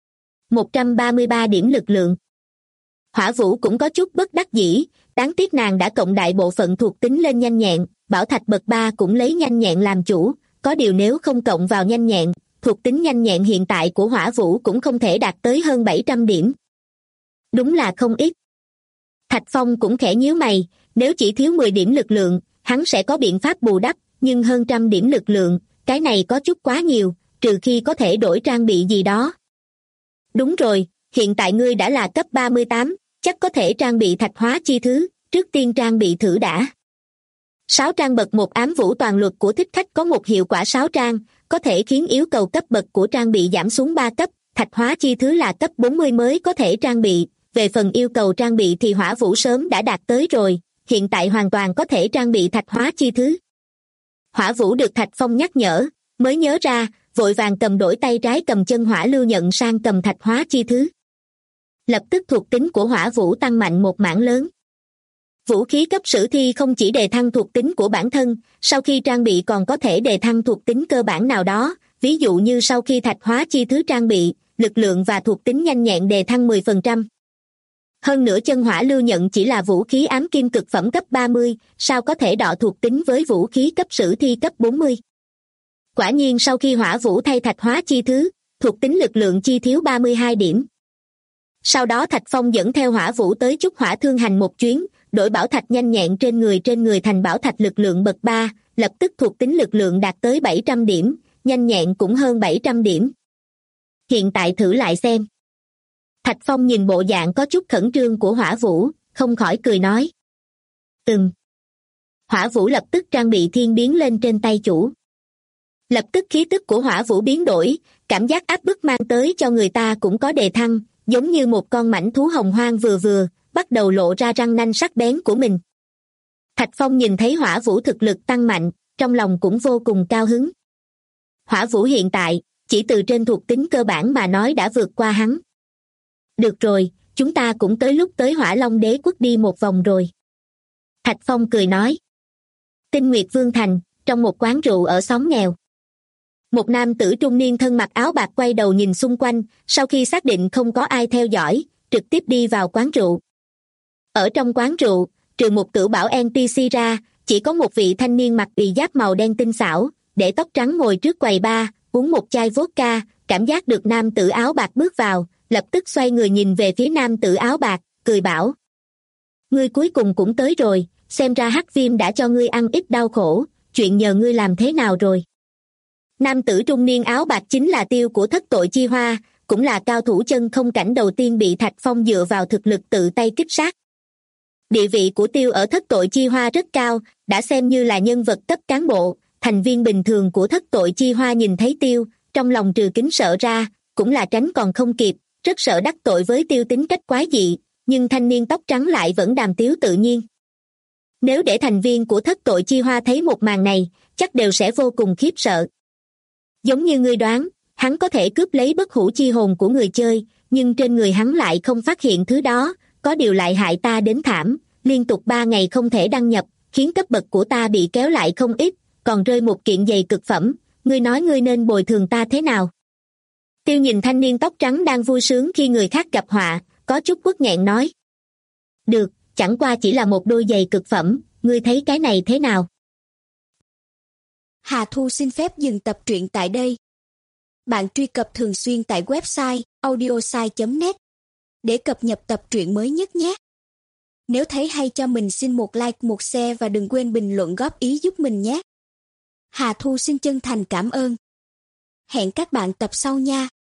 133 điểm lực lượng. Hỏa vũ cũng có chút bất đắc dĩ, đáng tiếc nàng đã cộng đại bộ phận thuộc tính lên nhanh nhẹn, bảo thạch bậc 3 cũng lấy nhanh nhẹn làm chủ, có điều nếu không cộng vào nhanh nhẹn, thuộc tính nhanh nhẹn hiện tại của hỏa vũ cũng không thể đạt tới hơn 700 điểm. Đúng là không ít. Thạch Phong cũng khẽ nhíu mày, nếu chỉ thiếu 10 điểm lực lượng, hắn sẽ có biện pháp bù đắp, nhưng hơn 100 điểm lực lượng, cái này có chút quá nhiều, trừ khi có thể đổi trang bị gì đó. Đúng rồi, hiện tại ngươi đã là cấp 38, chắc có thể trang bị thạch hóa chi thứ, trước tiên trang bị thử đã. 6 trang bậc 1 ám vũ toàn luật của thích khách có một hiệu quả 6 trang, có thể khiến yêu cầu cấp bậc của trang bị giảm xuống 3 cấp, thạch hóa chi thứ là cấp 40 mới có thể trang bị, về phần yêu cầu trang bị thì hỏa vũ sớm đã đạt tới rồi, hiện tại hoàn toàn có thể trang bị thạch hóa chi thứ. Hỏa vũ được Thạch Phong nhắc nhở, mới nhớ ra, vội vàng cầm đổi tay trái cầm chân hỏa lưu nhận sang cầm thạch hóa chi thứ. Lập tức thuộc tính của hỏa vũ tăng mạnh một mảng lớn. Vũ khí cấp sử thi không chỉ đề thăng thuộc tính của bản thân, sau khi trang bị còn có thể đề thăng thuộc tính cơ bản nào đó, ví dụ như sau khi thạch hóa chi thứ trang bị, lực lượng và thuộc tính nhanh nhẹn đề thăng 10%. Hơn nữa chân hỏa lưu nhận chỉ là vũ khí ám kim cực phẩm cấp 30, sao có thể đọ thuộc tính với vũ khí cấp sử thi cấp 40. Quả nhiên sau khi hỏa vũ thay thạch hóa chi thứ, thuộc tính lực lượng chi thiếu 32 điểm. Sau đó Thạch Phong dẫn theo hỏa vũ tới Trúc Hỏa Thương Hành một chuyến, đổi bảo thạch nhanh nhẹn trên người thành bảo thạch lực lượng bậc 3, lập tức thuộc tính lực lượng đạt tới 700 điểm, nhanh nhẹn cũng hơn 700 điểm. Hiện tại thử lại xem. Thạch Phong nhìn bộ dạng có chút khẩn trương của hỏa vũ, không khỏi cười nói. Hỏa vũ lập tức trang bị thiên biến lên trên tay chủ. Lập tức khí tức của hỏa vũ biến đổi, cảm giác áp bức mang tới cho người ta cũng có đề thăng, giống như một con mãnh thú hồng hoang vừa, bắt đầu lộ ra răng nanh sắc bén của mình. Thạch Phong nhìn thấy hỏa vũ thực lực tăng mạnh, trong lòng cũng vô cùng cao hứng. Hỏa vũ hiện tại, chỉ từ trên thuộc tính cơ bản mà nói đã vượt qua hắn. Được rồi, chúng ta cũng tới lúc tới Hỏa Long Đế quốc đi một vòng rồi. Thạch Phong cười nói. Tinh Nguyệt Vương Thành, trong một quán rượu ở xóm nghèo. Một nam tử trung niên thân mặc áo bạc quay đầu nhìn xung quanh, sau khi xác định không có ai theo dõi, trực tiếp đi vào quán rượu. Ở trong quán rượu, trừ một cửu bảo NPC ra, chỉ có một vị thanh niên mặc y giáp màu đen tinh xảo, để tóc trắng ngồi trước quầy bar, uống một chai vodka, cảm giác được nam tử áo bạc bước vào, lập tức xoay người nhìn về phía nam tử áo bạc, cười bảo. Ngươi cuối cùng cũng tới rồi, xem ra hắc viêm đã cho ngươi ăn ít đau khổ, chuyện nhờ ngươi làm thế nào rồi? Nam tử trung niên áo bạc chính là Tiêu của Thất Tội Chi Hoa, cũng là cao thủ chân không cảnh đầu tiên bị Thạch Phong dựa vào thực lực tự tay kích sát. Địa vị của Tiêu ở Thất Tội Chi Hoa rất cao, đã xem như là nhân vật cấp cán bộ, thành viên bình thường của Thất Tội Chi Hoa nhìn thấy Tiêu, trong lòng trừ kính sợ ra, cũng là tránh còn không kịp, rất sợ đắc tội với Tiêu tính cách quái dị, nhưng thanh niên tóc trắng lại vẫn đàm tiếu tự nhiên. Nếu để thành viên của Thất Tội Chi Hoa thấy một màn này, chắc đều sẽ vô cùng khiếp sợ. Giống như ngươi đoán, hắn có thể cướp lấy bất hủ chi hồn của người chơi, nhưng trên người hắn lại không phát hiện thứ đó, có điều lại hại ta đến thảm, liên tục 3 ngày không thể đăng nhập, khiến cấp bậc của ta bị kéo lại không ít, còn rơi một kiện giày cực phẩm, ngươi nói ngươi nên bồi thường ta thế nào? Tiêu nhìn thanh niên tóc trắng đang vui sướng khi người khác gặp họa, có chút uất nghẹn nói. Được, chẳng qua chỉ là một đôi giày cực phẩm, ngươi thấy cái này thế nào? Hà Thu xin phép dừng tập truyện tại đây. Bạn truy cập thường xuyên tại website audiosai.net để cập nhật tập truyện mới nhất nhé. Nếu thấy hay cho mình xin một like, một share và đừng quên bình luận góp ý giúp mình nhé. Hà Thu xin chân thành cảm ơn. Hẹn các bạn tập sau nha.